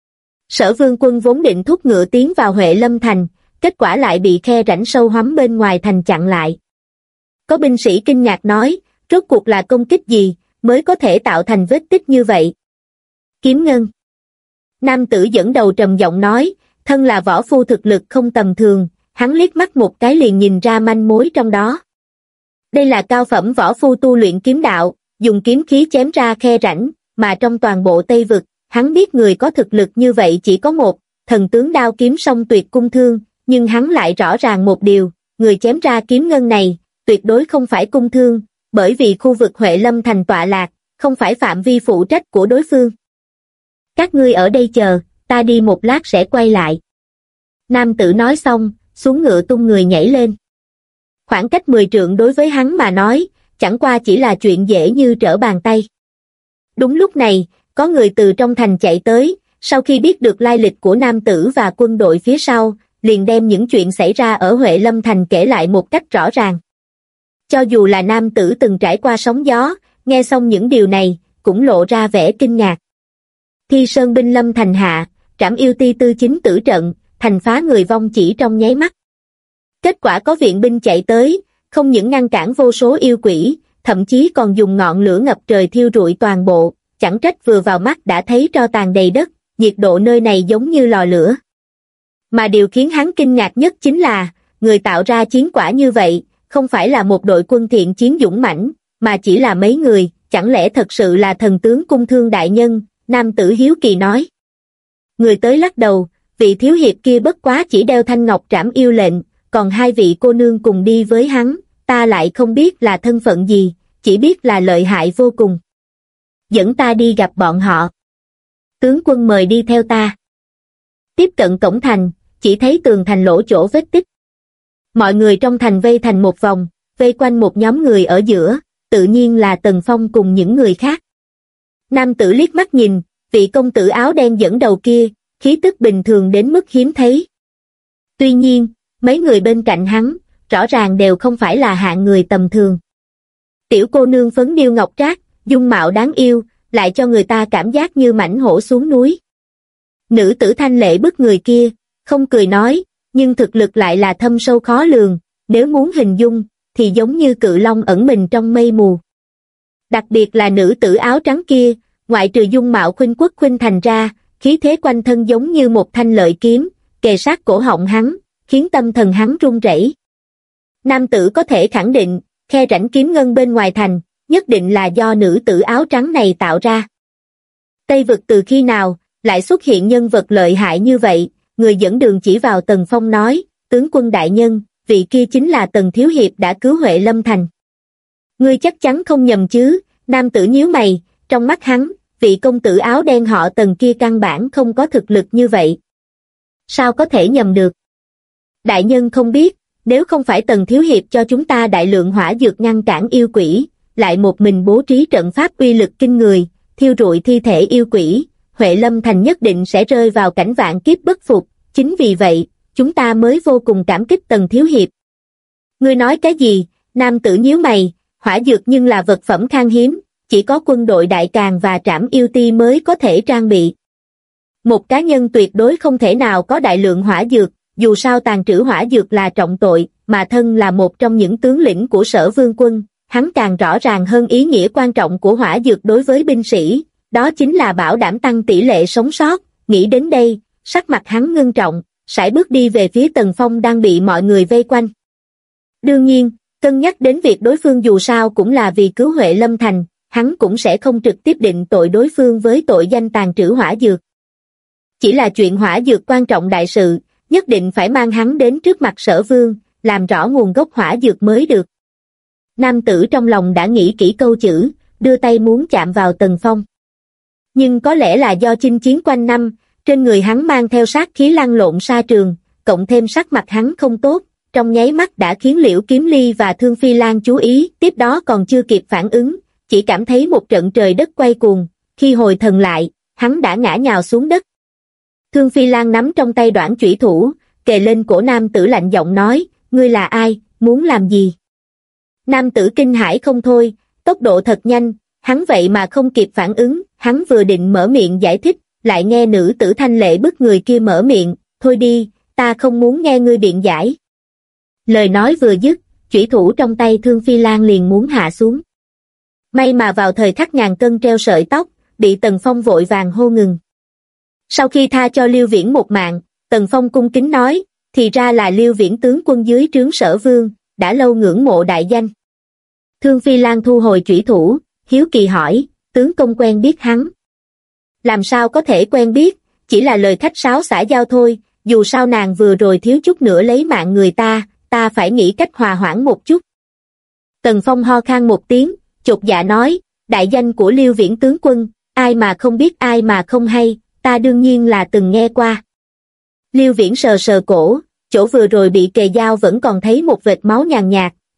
Sở Vương quân vốn định thúc ngựa tiến vào Huệ Lâm Thành, kết quả lại bị khe rãnh sâu hoắm bên ngoài thành chặn lại. Có binh sĩ kinh ngạc nói, rốt cuộc là công kích gì, mới có thể tạo thành vết tích như vậy. Kiếm ngân. Nam tử dẫn đầu trầm giọng nói, thân là võ phu thực lực không tầm thường, hắn liếc mắt một cái liền nhìn ra manh mối trong đó. Đây là cao phẩm võ phu tu luyện kiếm đạo, dùng kiếm khí chém ra khe rãnh, mà trong toàn bộ Tây Vực, hắn biết người có thực lực như vậy chỉ có một, thần tướng đao kiếm song tuyệt cung thương, nhưng hắn lại rõ ràng một điều, người chém ra kiếm ngân này, tuyệt đối không phải cung thương, bởi vì khu vực Huệ Lâm Thành tọa lạc, không phải phạm vi phụ trách của đối phương. Các ngươi ở đây chờ, ta đi một lát sẽ quay lại. Nam tử nói xong, xuống ngựa tung người nhảy lên. Khoảng cách 10 trượng đối với hắn mà nói, chẳng qua chỉ là chuyện dễ như trở bàn tay. Đúng lúc này, có người từ trong thành chạy tới, sau khi biết được lai lịch của nam tử và quân đội phía sau, liền đem những chuyện xảy ra ở Huệ Lâm Thành kể lại một cách rõ ràng. Cho dù là nam tử từng trải qua sóng gió, nghe xong những điều này, cũng lộ ra vẻ kinh ngạc. Thi Sơn binh lâm thành hạ, trảm yêu ti tư chính tử trận, thành phá người vong chỉ trong nháy mắt. Kết quả có viện binh chạy tới, không những ngăn cản vô số yêu quỷ, thậm chí còn dùng ngọn lửa ngập trời thiêu rụi toàn bộ, chẳng trách vừa vào mắt đã thấy tro tàn đầy đất, nhiệt độ nơi này giống như lò lửa. Mà điều khiến hắn kinh ngạc nhất chính là, người tạo ra chiến quả như vậy, không phải là một đội quân thiện chiến dũng mãnh, mà chỉ là mấy người, chẳng lẽ thật sự là thần tướng Cung Thương đại nhân, nam tử hiếu kỳ nói. Người tới lắc đầu, vị thiếu hiệp kia bất quá chỉ đeo thanh ngọc trảm yêu lệnh, còn hai vị cô nương cùng đi với hắn, ta lại không biết là thân phận gì, chỉ biết là lợi hại vô cùng. Dẫn ta đi gặp bọn họ. Tướng quân mời đi theo ta. Tiếp cận cổng thành, chỉ thấy tường thành lỗ chỗ vết tích. Mọi người trong thành vây thành một vòng, vây quanh một nhóm người ở giữa, tự nhiên là Tần Phong cùng những người khác. Nam tử liếc mắt nhìn, vị công tử áo đen dẫn đầu kia, khí tức bình thường đến mức hiếm thấy. Tuy nhiên, mấy người bên cạnh hắn, rõ ràng đều không phải là hạng người tầm thường. Tiểu cô nương phấn điêu ngọc trác, dung mạo đáng yêu, lại cho người ta cảm giác như mãnh hổ xuống núi. Nữ tử thanh lệ bức người kia, không cười nói, nhưng thực lực lại là thâm sâu khó lường, nếu muốn hình dung, thì giống như cự long ẩn mình trong mây mù. Đặc biệt là nữ tử áo trắng kia, ngoại trừ dung mạo khuynh quốc khuynh thành ra, khí thế quanh thân giống như một thanh lợi kiếm, kề sát cổ họng hắn, khiến tâm thần hắn run rẩy. Nam tử có thể khẳng định, khe rãnh kiếm ngân bên ngoài thành, nhất định là do nữ tử áo trắng này tạo ra. Tây vực từ khi nào, lại xuất hiện nhân vật lợi hại như vậy, người dẫn đường chỉ vào Tần Phong nói, tướng quân đại nhân, vị kia chính là Tần Thiếu Hiệp đã cứu Huệ Lâm Thành. Ngươi chắc chắn không nhầm chứ, nam tử nhíu mày, trong mắt hắn, vị công tử áo đen họ Tần kia căn bản không có thực lực như vậy. Sao có thể nhầm được? Đại nhân không biết, nếu không phải Tần Thiếu Hiệp cho chúng ta đại lượng hỏa dược ngăn cản yêu quỷ, lại một mình bố trí trận pháp uy lực kinh người, thiêu rụi thi thể yêu quỷ, Huệ Lâm Thành nhất định sẽ rơi vào cảnh vạn kiếp bất phục, chính vì vậy, chúng ta mới vô cùng cảm kích Tần Thiếu Hiệp. Ngươi nói cái gì? Nam tử nhíu mày, hỏa dược nhưng là vật phẩm khan hiếm, chỉ có quân đội đại càn và trảm yêu ti mới có thể trang bị. Một cá nhân tuyệt đối không thể nào có đại lượng hỏa dược, dù sao tàn trữ hỏa dược là trọng tội, mà thân là một trong những tướng lĩnh của Sở Vương quân, hắn càng rõ ràng hơn ý nghĩa quan trọng của hỏa dược đối với binh sĩ, đó chính là bảo đảm tăng tỷ lệ sống sót. Nghĩ đến đây, sắc mặt hắn ngưng trọng, sải bước đi về phía Tần Phong đang bị mọi người vây quanh. Đương nhiên, cân nhắc đến việc đối phương dù sao cũng là vì cứu Huệ Lâm Thành, hắn cũng sẽ không trực tiếp định tội đối phương với tội danh tàn trữ hỏa dược. Chỉ là chuyện hỏa dược quan trọng đại sự, nhất định phải mang hắn đến trước mặt Sở Vương, làm rõ nguồn gốc hỏa dược mới được. Nam tử trong lòng đã nghĩ kỹ câu chữ, đưa tay muốn chạm vào Tần Phong. Nhưng có lẽ là do chinh chiến quanh năm, trên người hắn mang theo sát khí lăn lộn sa trường, cộng thêm sắc mặt hắn không tốt, trong nháy mắt đã khiến Liễu Kiếm Ly và Thương Phi Lan chú ý, tiếp đó còn chưa kịp phản ứng, chỉ cảm thấy một trận trời đất quay cuồng, khi hồi thần lại, hắn đã ngã nhào xuống đất. Thương Phi Lan nắm trong tay đoản chủy thủ, kề lên cổ nam tử lạnh giọng nói, ngươi là ai, muốn làm gì? Nam tử kinh hãi không thôi, tốc độ thật nhanh, hắn vậy mà không kịp phản ứng, hắn vừa định mở miệng giải thích, lại nghe nữ tử thanh lệ bức người kia mở miệng, thôi đi, ta không muốn nghe ngươi biện giải. Lời nói vừa dứt, chủy thủ trong tay Thương Phi Lan liền muốn hạ xuống. May mà vào thời khắc ngàn cân treo sợi tóc, bị Tần Phong vội vàng hô ngừng. Sau khi tha cho Liêu Viễn một mạng, Tần Phong cung kính nói, thì ra là Liêu Viễn tướng quân dưới trướng Sở Vương, đã lâu ngưỡng mộ đại danh. Thương Phi Lan thu hồi chủy thủ, hiếu kỳ hỏi, tướng công quen biết hắn. Làm sao có thể quen biết, chỉ là lời khách sáo xã giao thôi, dù sao nàng vừa rồi thiếu chút nữa lấy mạng người ta phải nghĩ cách hòa hoãn một chút. Tần Phong ho khan một tiếng, chột dạ nói, đại danh của Liêu Viễn tướng quân, ai mà không biết ai mà không hay, ta đương nhiên là từng nghe qua. Liêu Viễn sờ sờ cổ, chỗ vừa rồi bị kề dao vẫn còn thấy một vệt máu nhàn nhạt,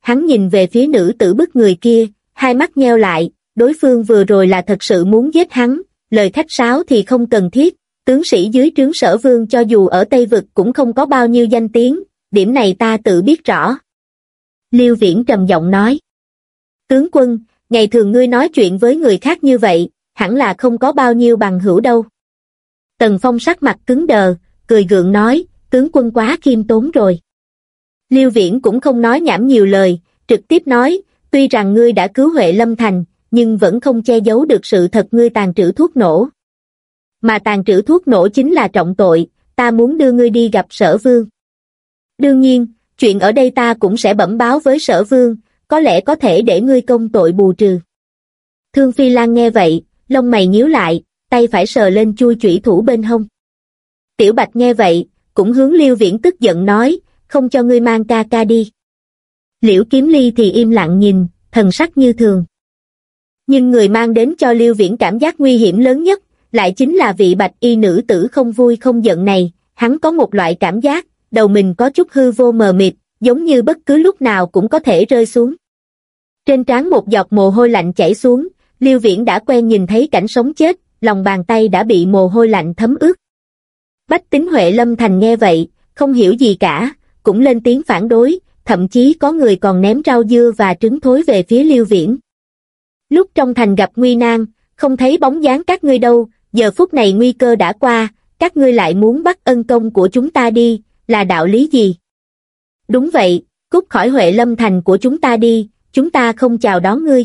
hắn nhìn về phía nữ tử bức người kia, hai mắt nheo lại, đối phương vừa rồi là thật sự muốn giết hắn, lời khách sáo thì không cần thiết, tướng sĩ dưới trướng Sở Vương cho dù ở Tây Vực cũng không có bao nhiêu danh tiếng, điểm này ta tự biết rõ. Liêu Viễn trầm giọng nói. Tướng quân, ngày thường ngươi nói chuyện với người khác như vậy, hẳn là không có bao nhiêu bằng hữu đâu. Tần Phong sắc mặt cứng đờ, cười gượng nói, tướng quân quá khiêm tốn rồi. Liêu Viễn cũng không nói nhảm nhiều lời, trực tiếp nói, tuy rằng ngươi đã cứu Huệ Lâm Thành, nhưng vẫn không che giấu được sự thật ngươi tàng trữ thuốc nổ. Mà tàng trữ thuốc nổ chính là trọng tội, ta muốn đưa ngươi đi gặp Sở Vương. Đương nhiên, chuyện ở đây ta cũng sẽ bẩm báo với Sở Vương, có lẽ có thể để ngươi công tội bù trừ. Thương Phi Lan nghe vậy, lông mày nhíu lại, tay phải sờ lên chui chủy thủ bên hông. Tiểu Bạch nghe vậy, cũng hướng Liêu Viễn tức giận nói, không cho ngươi mang ca ca đi. Liễu Kiếm Ly thì im lặng nhìn, thần sắc như thường. Nhưng người mang đến cho Liêu Viễn cảm giác nguy hiểm lớn nhất, lại chính là vị bạch y nữ tử không vui không giận này, hắn có một loại cảm giác, đầu mình có chút hư vô mờ mịt, giống như bất cứ lúc nào cũng có thể rơi xuống. Trên trán một giọt mồ hôi lạnh chảy xuống, Liêu Viễn đã quen nhìn thấy cảnh sống chết, lòng bàn tay đã bị mồ hôi lạnh thấm ướt. Bách tính Huệ Lâm Thành nghe vậy, không hiểu gì cả, cũng lên tiếng phản đối, thậm chí có người còn ném rau dưa và trứng thối về phía Liêu Viễn. Lúc trong thành gặp nguy nan, không thấy bóng dáng các ngươi đâu, giờ phút này nguy cơ đã qua, các ngươi lại muốn bắt ân công của chúng ta đi, là đạo lý gì? Đúng vậy, cút khỏi Huệ Lâm Thành của chúng ta đi, chúng ta không chào đón ngươi.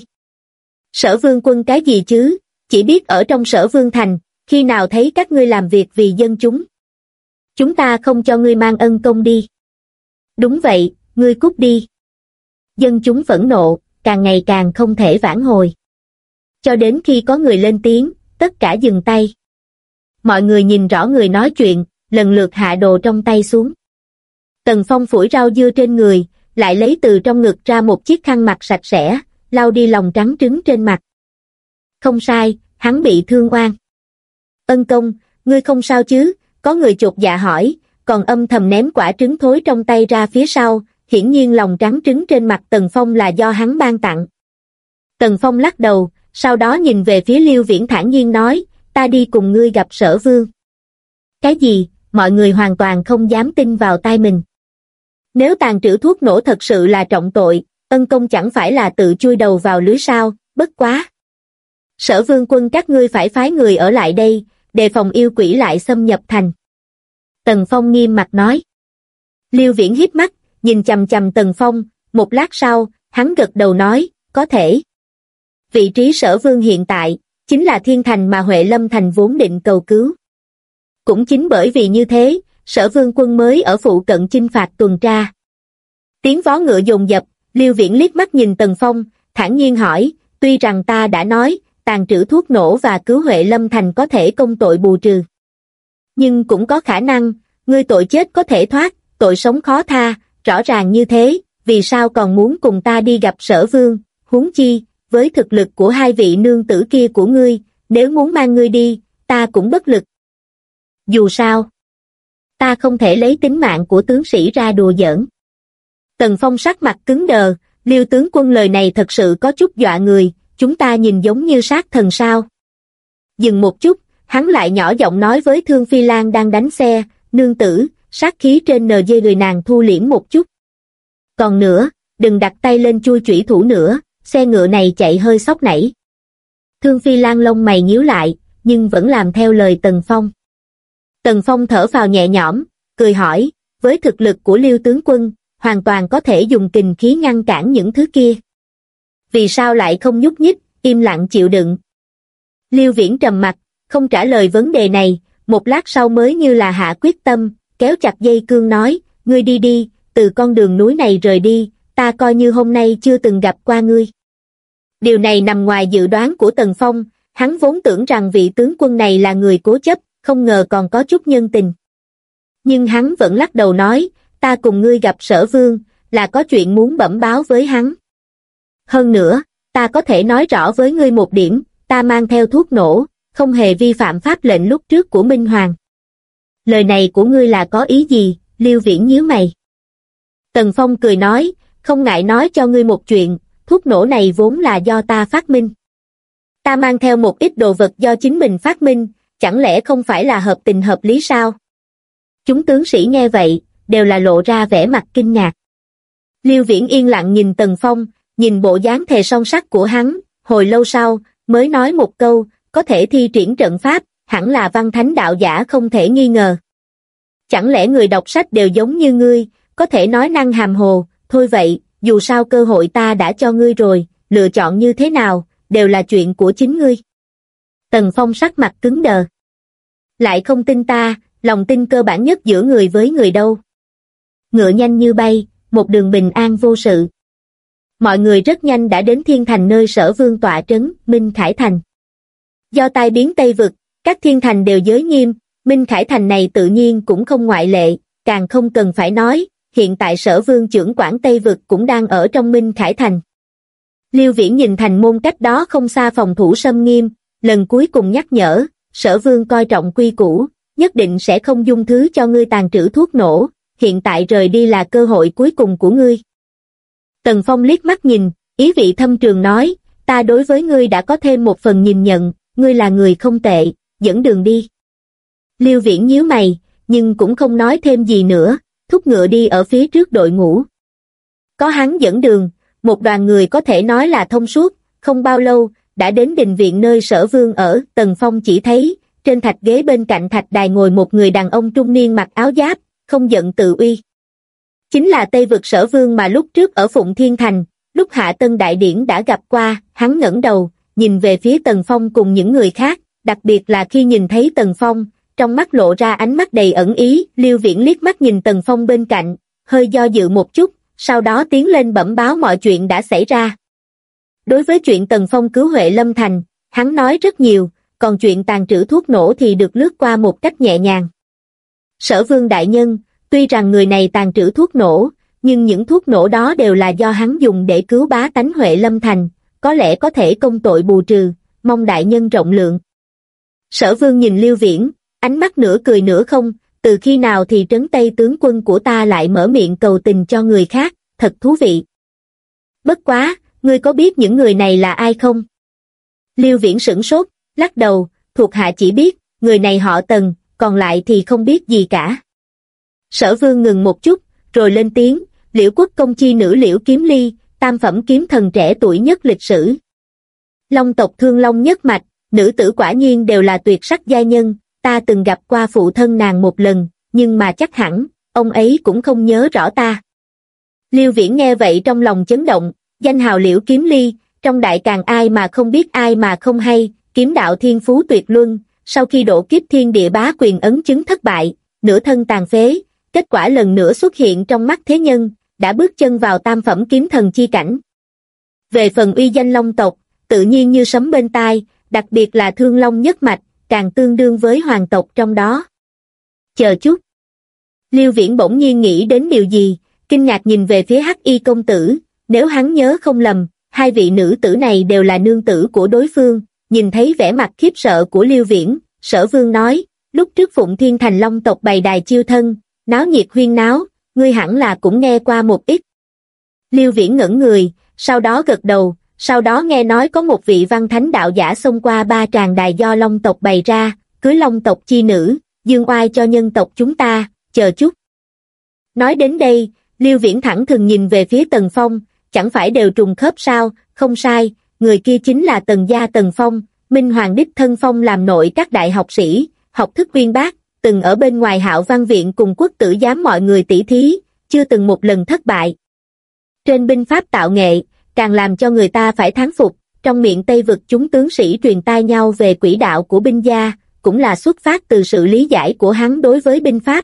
Sở Vương quân cái gì chứ, chỉ biết ở trong Sở Vương Thành, khi nào thấy các ngươi làm việc vì dân chúng. Chúng ta không cho ngươi mang ân công đi. Đúng vậy, ngươi cút đi. Dân chúng phẫn nộ, càng ngày càng không thể vãn hồi. Cho đến khi có người lên tiếng, tất cả dừng tay. Mọi người nhìn rõ người nói chuyện, lần lượt hạ đồ trong tay xuống. Tần Phong phủi rau dưa trên người, lại lấy từ trong ngực ra một chiếc khăn mặt sạch sẽ, lau đi lòng trắng trứng trên mặt. Không sai, hắn bị thương oan. Ân công, ngươi không sao chứ? Có người chột dạ hỏi, còn âm thầm ném quả trứng thối trong tay ra phía sau, hiển nhiên lòng trắng trứng trên mặt Tần Phong là do hắn ban tặng. Tần Phong lắc đầu, sau đó nhìn về phía Liêu Viễn thản nhiên nói, ta đi cùng ngươi gặp Sở Vương. Cái gì? Mọi người hoàn toàn không dám tin vào tai mình. Nếu tàng trữ thuốc nổ thật sự là trọng tội, ân công chẳng phải là tự chui đầu vào lưới sao, bất quá. Sở Vương quân các ngươi phải phái người ở lại đây, đề phòng yêu quỷ lại xâm nhập thành. Tần Phong nghiêm mặt nói. Liêu Viễn híp mắt, nhìn chằm chằm Tần Phong, một lát sau, hắn gật đầu nói, có thể. Vị trí Sở Vương hiện tại, chính là thiên thành mà Huệ Lâm Thành vốn định cầu cứu. Cũng chính bởi vì như thế, Sở Vương quân mới ở phụ cận chinh phạt tuần tra. Tiếng vó ngựa dồn dập, Liêu Viễn liếc mắt nhìn Tần Phong, thản nhiên hỏi, tuy rằng ta đã nói, tàng trữ thuốc nổ và cứu Huệ Lâm Thành có thể công tội bù trừ. Nhưng cũng có khả năng, ngươi tội chết có thể thoát, tội sống khó tha, rõ ràng như thế, vì sao còn muốn cùng ta đi gặp Sở Vương, huống chi, với thực lực của hai vị nương tử kia của ngươi, nếu muốn mang ngươi đi, ta cũng bất lực. Dù sao, ta không thể lấy tính mạng của tướng sĩ ra đùa giỡn. Tần Phong sắc mặt cứng đờ, Liêu tướng quân lời này thật sự có chút dọa người, chúng ta nhìn giống như sát thần sao. Dừng một chút, hắn lại nhỏ giọng nói với Thương Phi Lan đang đánh xe, nương tử, sát khí trên NG người nàng thu liễm một chút. Còn nữa, đừng đặt tay lên chui chủy thủ nữa, xe ngựa này chạy hơi sóc nảy. Thương Phi Lan lông mày nhíu lại, nhưng vẫn làm theo lời Tần Phong. Tần Phong thở phào nhẹ nhõm, cười hỏi, với thực lực của Liêu tướng quân, hoàn toàn có thể dùng kình khí ngăn cản những thứ kia. Vì sao lại không nhúc nhích, im lặng chịu đựng? Liêu Viễn trầm mặt, không trả lời vấn đề này, một lát sau mới như là hạ quyết tâm, kéo chặt dây cương nói, ngươi đi đi, từ con đường núi này rời đi, ta coi như hôm nay chưa từng gặp qua ngươi. Điều này nằm ngoài dự đoán của Tần Phong, hắn vốn tưởng rằng vị tướng quân này là người cố chấp, không ngờ còn có chút nhân tình. Nhưng hắn vẫn lắc đầu nói, ta cùng ngươi gặp Sở Vương, là có chuyện muốn bẩm báo với hắn. Hơn nữa, ta có thể nói rõ với ngươi một điểm, ta mang theo thuốc nổ, không hề vi phạm pháp lệnh lúc trước của Minh Hoàng. Lời này của ngươi là có ý gì? Liêu Viễn nhíu mày. Tần Phong cười nói, không ngại nói cho ngươi một chuyện, thuốc nổ này vốn là do ta phát minh. Ta mang theo một ít đồ vật do chính mình phát minh, chẳng lẽ không phải là hợp tình hợp lý sao? Chúng tướng sĩ nghe vậy, đều là lộ ra vẻ mặt kinh ngạc. Lưu Viễn yên lặng nhìn Tần Phong, nhìn bộ dáng thề son sắt của hắn, hồi lâu sau, mới nói một câu, có thể thi triển trận pháp, hẳn là văn thánh đạo giả không thể nghi ngờ. Chẳng lẽ người đọc sách đều giống như ngươi, có thể nói năng hàm hồ, thôi vậy, dù sao cơ hội ta đã cho ngươi rồi, lựa chọn như thế nào, đều là chuyện của chính ngươi. Tần Phong sắc mặt cứng đờ. Lại không tin ta, lòng tin cơ bản nhất giữa người với người đâu. Ngựa nhanh như bay, một đường bình an vô sự. Mọi người rất nhanh đã đến Thiên Thành nơi Sở Vương tọa trấn, Minh Khải Thành. Do tai biến Tây Vực, các thiên thành đều giới nghiêm, Minh Khải Thành này tự nhiên cũng không ngoại lệ, càng không cần phải nói, hiện tại Sở Vương trưởng quản Tây Vực cũng đang ở trong Minh Khải Thành. Lưu Viễn nhìn thành môn cách đó không xa phòng thủ xâm nghiêm, lần cuối cùng nhắc nhở, Sở Vương coi trọng quy củ, nhất định sẽ không dung thứ cho ngươi tàn trữ thuốc nổ, hiện tại rời đi là cơ hội cuối cùng của ngươi. Tần Phong liếc mắt nhìn, ý vị thâm trường nói, ta đối với ngươi đã có thêm một phần nhìn nhận, ngươi là người không tệ, dẫn đường đi. Lưu Viễn nhíu mày, nhưng cũng không nói thêm gì nữa, thúc ngựa đi ở phía trước đội ngũ. Có hắn dẫn đường, một đoàn người có thể nói là thông suốt, không bao lâu, đã đến đình viện nơi Sở Vương ở, Tần Phong chỉ thấy, trên thạch ghế bên cạnh thạch đài ngồi một người đàn ông trung niên mặc áo giáp, không giận tự uy. Chính là Tây Vực Sở Vương mà lúc trước ở Phụng Thiên Thành, lúc Hạ Tân Đại Điển đã gặp qua, hắn ngẩng đầu, nhìn về phía Tần Phong cùng những người khác, đặc biệt là khi nhìn thấy Tần Phong, trong mắt lộ ra ánh mắt đầy ẩn ý, Lưu Viễn liếc mắt nhìn Tần Phong bên cạnh, hơi do dự một chút, sau đó tiến lên bẩm báo mọi chuyện đã xảy ra. Đối với chuyện Tần Phong cứu Huệ Lâm Thành, hắn nói rất nhiều, còn chuyện tàn trữ thuốc nổ thì được lướt qua một cách nhẹ nhàng. Sở Vương đại nhân, tuy rằng người này tàn trữ thuốc nổ, nhưng những thuốc nổ đó đều là do hắn dùng để cứu bá tánh Huệ Lâm Thành, có lẽ có thể công tội bù trừ, mong đại nhân rộng lượng. Sở Vương nhìn Lưu Viễn, ánh mắt nửa cười nửa không, từ khi nào thì trấn Tây tướng quân của ta lại mở miệng cầu tình cho người khác, thật thú vị. Bất quá, ngươi có biết những người này là ai không? Lưu Viễn sửng sốt, lắc đầu, thuộc hạ chỉ biết, người này họ Tần, còn lại thì không biết gì cả. Sở Vương ngừng một chút, rồi lên tiếng, Liễu Quốc công chi nữ Liễu Kiếm Ly, tam phẩm kiếm thần trẻ tuổi nhất lịch sử. Long tộc Thương Long nhất mạch, nữ tử quả nhiên đều là tuyệt sắc giai nhân, ta từng gặp qua phụ thân nàng một lần, nhưng mà chắc hẳn, ông ấy cũng không nhớ rõ ta. Lưu Viễn nghe vậy trong lòng chấn động, danh hào Liễu Kiếm Ly, trong đại càng ai mà không biết ai mà không hay, kiếm đạo thiên phú tuyệt luân, sau khi độ kiếp thiên địa bá quyền ấn chứng thất bại, nửa thân tàn phế, kết quả lần nữa xuất hiện trong mắt thế nhân, đã bước chân vào tam phẩm kiếm thần chi cảnh. Về phần uy danh Long tộc, tự nhiên như sấm bên tai, đặc biệt là Thương Long nhất mạch, càng tương đương với hoàng tộc trong đó. Chờ chút. Lưu Viễn bỗng nhiên nghĩ đến điều gì, kinh ngạc nhìn về phía Hắc Y công tử, nếu hắn nhớ không lầm, hai vị nữ tử này đều là nương tử của đối phương, nhìn thấy vẻ mặt khiếp sợ của Lưu Viễn, Sở Vương nói, lúc trước Phụng Thiên Thành Long tộc bày đài chiêu thân, náo nhiệt huyên náo, ngươi hẳn là cũng nghe qua một ít. Lưu Viễn ngẩn người, sau đó gật đầu, sau đó nghe nói có một vị văn thánh đạo giả xông qua 3 tràng đài do Long tộc bày ra, cưới Long tộc chi nữ, dương oai cho nhân tộc chúng ta, chờ chút. Nói đến đây, Lưu Viễn thẳng thừng nhìn về phía Tần Phong, chẳng phải đều trùng khớp sao, không sai, người kia chính là Tần gia Tần Phong, Minh Hoàng đích thân phong làm nội các đại học sĩ, học thức uyên bác, từng ở bên ngoài Hạo Văn viện cùng quốc tử giám mọi người tỷ thí, chưa từng một lần thất bại. Trên binh pháp tạo nghệ, càng làm cho người ta phải thán phục, trong miệng Tây Vực chúng tướng sĩ truyền tai nhau về quỹ đạo của binh gia, cũng là xuất phát từ sự lý giải của hắn đối với binh pháp.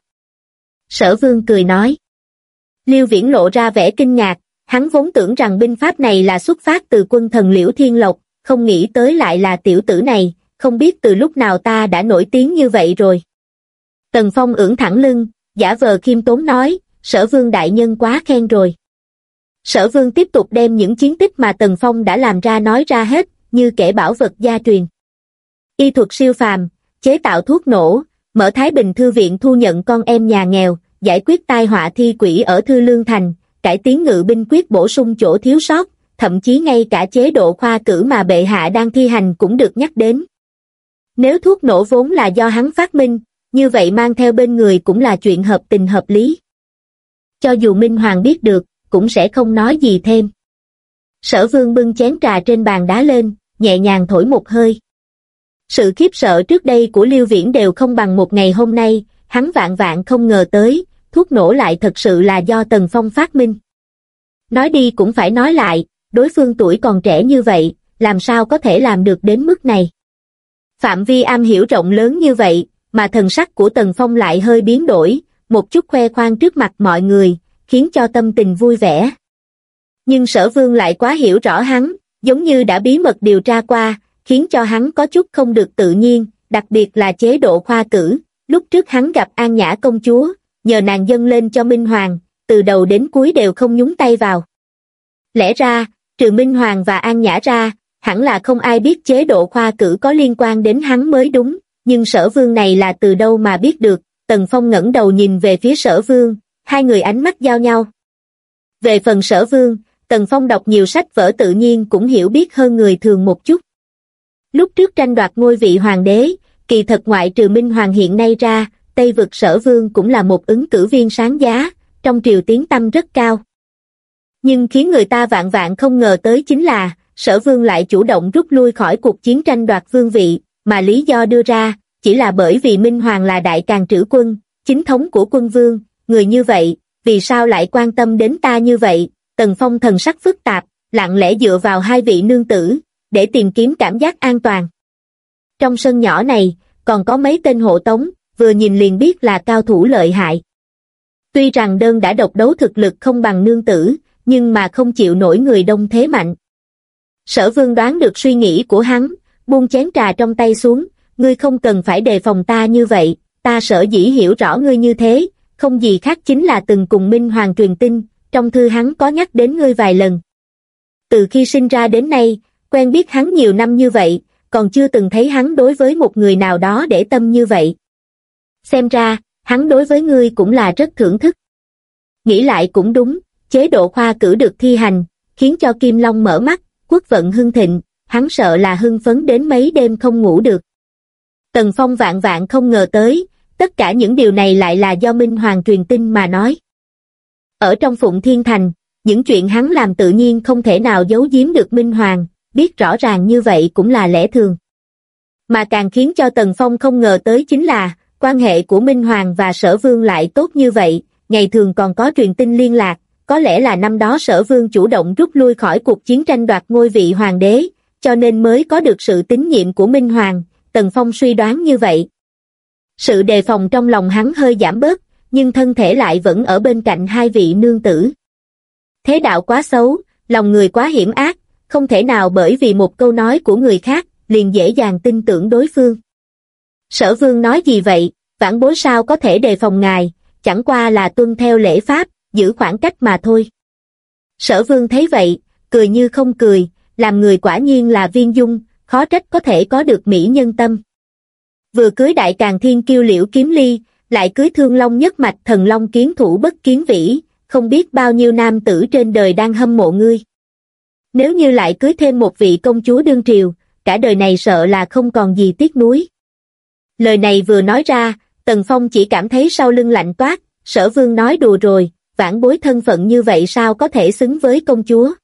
Sở Vương cười nói. Lưu Viễn lộ ra vẻ kinh ngạc, hắn vốn tưởng rằng binh pháp này là xuất phát từ quân thần Liễu Thiên Lộc, không nghĩ tới lại là tiểu tử này, không biết từ lúc nào ta đã nổi tiếng như vậy rồi. Tần Phong ưỡn thẳng lưng, giả vờ khiêm tốn nói, Sở Vương đại nhân quá khen rồi. Sở Vương tiếp tục đem những chiến tích mà Tần Phong đã làm ra nói ra hết, như kể bảo vật gia truyền. Y thuật siêu phàm, chế tạo thuốc nổ, mở Thái Bình Thư viện thu nhận con em nhà nghèo, giải quyết tai họa thi quỷ ở Thư Lương Thành, cải tiến ngự binh quyết bổ sung chỗ thiếu sót, thậm chí ngay cả chế độ khoa cử mà bệ hạ đang thi hành cũng được nhắc đến. Nếu thuốc nổ vốn là do hắn phát minh, như vậy mang theo bên người cũng là chuyện hợp tình hợp lý. Cho dù Minh Hoàng biết được, cũng sẽ không nói gì thêm. Sở Vương bưng chén trà trên bàn đá lên, nhẹ nhàng thổi một hơi. Sự khiếp sợ trước đây của Liêu Viễn đều không bằng một ngày hôm nay, hắn vạn vạn không ngờ tới, thuốc nổ lại thật sự là do Tần Phong phát minh. Nói đi cũng phải nói lại, đối phương tuổi còn trẻ như vậy, làm sao có thể làm được đến mức này. Phạm vi am hiểu rộng lớn như vậy, mà thần sắc của Tần Phong lại hơi biến đổi, một chút khoe khoang trước mặt mọi người, khiến cho tâm tình vui vẻ. Nhưng Sở Vương lại quá hiểu rõ hắn, giống như đã bí mật điều tra qua, khiến cho hắn có chút không được tự nhiên, đặc biệt là chế độ khoa cử. Lúc trước hắn gặp An Nhã công chúa, nhờ nàng dâng lên cho Minh Hoàng, từ đầu đến cuối đều không nhúng tay vào. Lẽ ra, trừ Minh Hoàng và An Nhã ra, hẳn là không ai biết chế độ khoa cử có liên quan đến hắn mới đúng, nhưng Sở Vương này là từ đâu mà biết được. Tần Phong ngẩng đầu nhìn về phía Sở Vương, hai người ánh mắt giao nhau. Về phần Sở Vương, Tần Phong đọc nhiều sách vở tự nhiên cũng hiểu biết hơn người thường một chút. Lúc trước tranh đoạt ngôi vị hoàng đế, kỳ thật ngoại trừ Minh Hoàng hiện nay ra, Tây vực Sở Vương cũng là một ứng cử viên sáng giá, trong triều tiếng tăm rất cao. Nhưng khiến người ta vạn vạn không ngờ tới chính là, Sở Vương lại chủ động rút lui khỏi cuộc chiến tranh đoạt vương vị, mà lý do đưa ra, chỉ là bởi vì Minh Hoàng là đại càn trữ quân, chính thống của quân vương, người như vậy, vì sao lại quan tâm đến ta như vậy? Tần Phong thần sắc phức tạp, lặng lẽ dựa vào hai vị nương tử, để tìm kiếm cảm giác an toàn. Trong sân nhỏ này, còn có mấy tên hộ tống, vừa nhìn liền biết là cao thủ lợi hại. Tuy rằng đơn đã độc đấu thực lực không bằng nương tử, nhưng mà không chịu nổi người đông thế mạnh. Sở Vương đoán được suy nghĩ của hắn, buông chén trà trong tay xuống, ngươi không cần phải đề phòng ta như vậy, ta sở dĩ hiểu rõ ngươi như thế, không gì khác chính là từng cùng Minh Hoàng truyền tin, trong thư hắn có nhắc đến ngươi vài lần. Từ khi sinh ra đến nay, quen biết hắn nhiều năm như vậy, còn chưa từng thấy hắn đối với một người nào đó để tâm như vậy. Xem ra, hắn đối với ngươi cũng là rất thưởng thức. Nghĩ lại cũng đúng, chế độ khoa cử được thi hành, khiến cho Kim Long mở mắt, quốc vận hưng thịnh, hắn sợ là hưng phấn đến mấy đêm không ngủ được. Tần Phong vạn vạn không ngờ tới, tất cả những điều này lại là do Minh Hoàng truyền tin mà nói. Ở trong Phụng Thiên Thành, những chuyện hắn làm tự nhiên không thể nào giấu giếm được Minh Hoàng, biết rõ ràng như vậy cũng là lẽ thường. Mà càng khiến cho Tần Phong không ngờ tới chính là, quan hệ của Minh Hoàng và Sở Vương lại tốt như vậy, ngày thường còn có truyền tin liên lạc, có lẽ là năm đó Sở Vương chủ động rút lui khỏi cuộc chiến tranh đoạt ngôi vị hoàng đế, cho nên mới có được sự tín nhiệm của Minh Hoàng, Tần Phong suy đoán như vậy. Sự đề phòng trong lòng hắn hơi giảm bớt, nhưng thân thể lại vẫn ở bên cạnh hai vị nương tử. Thế đạo quá xấu, lòng người quá hiểm ác, không thể nào bởi vì một câu nói của người khác, liền dễ dàng tin tưởng đối phương. Sở Vương nói gì vậy, vãn bối sao có thể đề phòng ngài, chẳng qua là tuân theo lễ pháp, giữ khoảng cách mà thôi. Sở Vương thấy vậy, cười như không cười, làm người quả nhiên là viên dung, khó trách có thể có được mỹ nhân tâm. Vừa cưới đại càn thiên kiêu Liễu Kiếm Ly, lại cưới thương long nhất mạch thần long kiến thủ Bất Kiến Vĩ, không biết bao nhiêu nam tử trên đời đang hâm mộ ngươi. Nếu như lại cưới thêm một vị công chúa đương triều, cả đời này sợ là không còn gì tiếc nuối. Lời này vừa nói ra, Tần Phong chỉ cảm thấy sau lưng lạnh toát, Sở Vương nói đùa rồi, vãn bối thân phận như vậy sao có thể xứng với công chúa?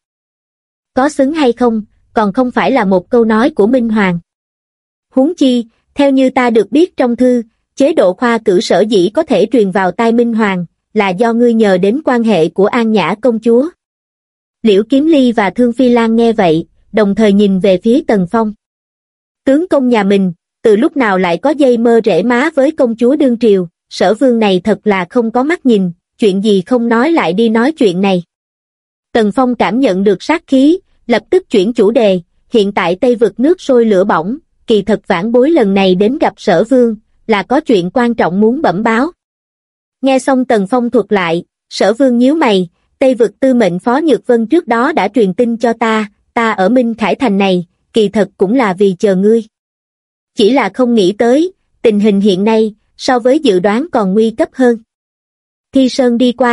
Có xứng hay không, còn không phải là một câu nói của Minh Hoàng. Huống chi, theo như ta được biết trong thư, chế độ khoa cử sở dĩ có thể truyền vào tai Minh Hoàng, là do ngươi nhờ đến quan hệ của An Nhã công chúa. Liễu Kiếm Ly và Thương Phi Lan nghe vậy, đồng thời nhìn về phía Tần Phong. Tướng công nhà mình, từ lúc nào lại có dây mơ rễ má với công chúa đương triều, Sở Vương này thật là không có mắt nhìn, chuyện gì không nói lại đi nói chuyện này. Tần Phong cảm nhận được sát khí, lập tức chuyển chủ đề, hiện tại Tây vực nước sôi lửa bỏng, kỳ thật vãn bối lần này đến gặp Sở Vương, là có chuyện quan trọng muốn bẩm báo. Nghe xong Tần Phong thuật lại, Sở Vương nhíu mày, Tây vực tư mệnh Phó Nhược Vân trước đó đã truyền tin cho ta ở Minh Khải Thành này, kỳ thật cũng là vì chờ ngươi. Chỉ là không nghĩ tới, tình hình hiện nay, so với dự đoán còn nguy cấp hơn. Thi Sơn đi qua,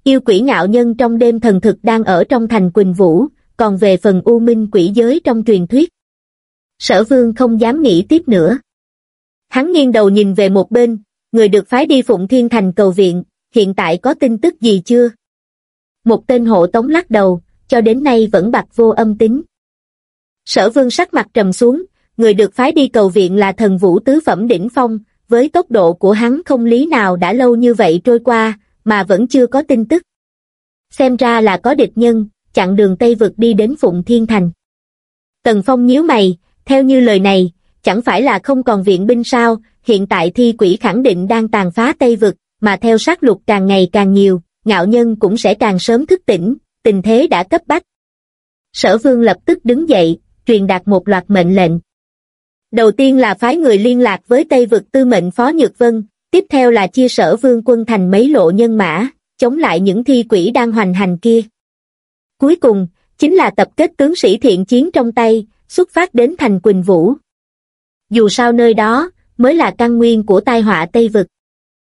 Yêu quỷ ngạo nhân trong đêm thần thực đang ở trong thành Quỳnh Vũ, còn về phần u minh quỷ giới trong truyền thuyết. Sở Vương không dám nghĩ tiếp nữa. Hắn nghiêng đầu nhìn về một bên, người được phái đi Phụng Thiên Thành cầu viện, hiện tại có tin tức gì chưa? Một tên hộ tống lắc đầu, cho đến nay vẫn bặt vô âm tín. Sở Vương sắc mặt trầm xuống, người được phái đi cầu viện là thần vũ tứ phẩm đỉnh phong, với tốc độ của hắn không lý nào đã lâu như vậy trôi qua, mà vẫn chưa có tin tức. Xem ra là có địch nhân, chặn đường Tây Vực đi đến Phụng Thiên Thành. Tần Phong nhíu mày, theo như lời này, chẳng phải là không còn viện binh sao, hiện tại thi quỷ khẳng định đang tàn phá Tây Vực, mà theo sát lục càng ngày càng nhiều, ngạo nhân cũng sẽ càng sớm thức tỉnh, tình thế đã cấp bách. Sở Vương lập tức đứng dậy, truyền đạt một loạt mệnh lệnh. Đầu tiên là phái người liên lạc với Tây Vực tư mệnh Phó Nhược Vân, tiếp theo là chia Sở Vương quân thành mấy lộ nhân mã, chống lại những thi quỷ đang hoành hành kia. Cuối cùng, chính là tập kết tướng sĩ thiện chiến trong tay, xuất phát đến thành Quỳnh Vũ. Dù sao nơi đó, mới là căn nguyên của tai họa Tây Vực.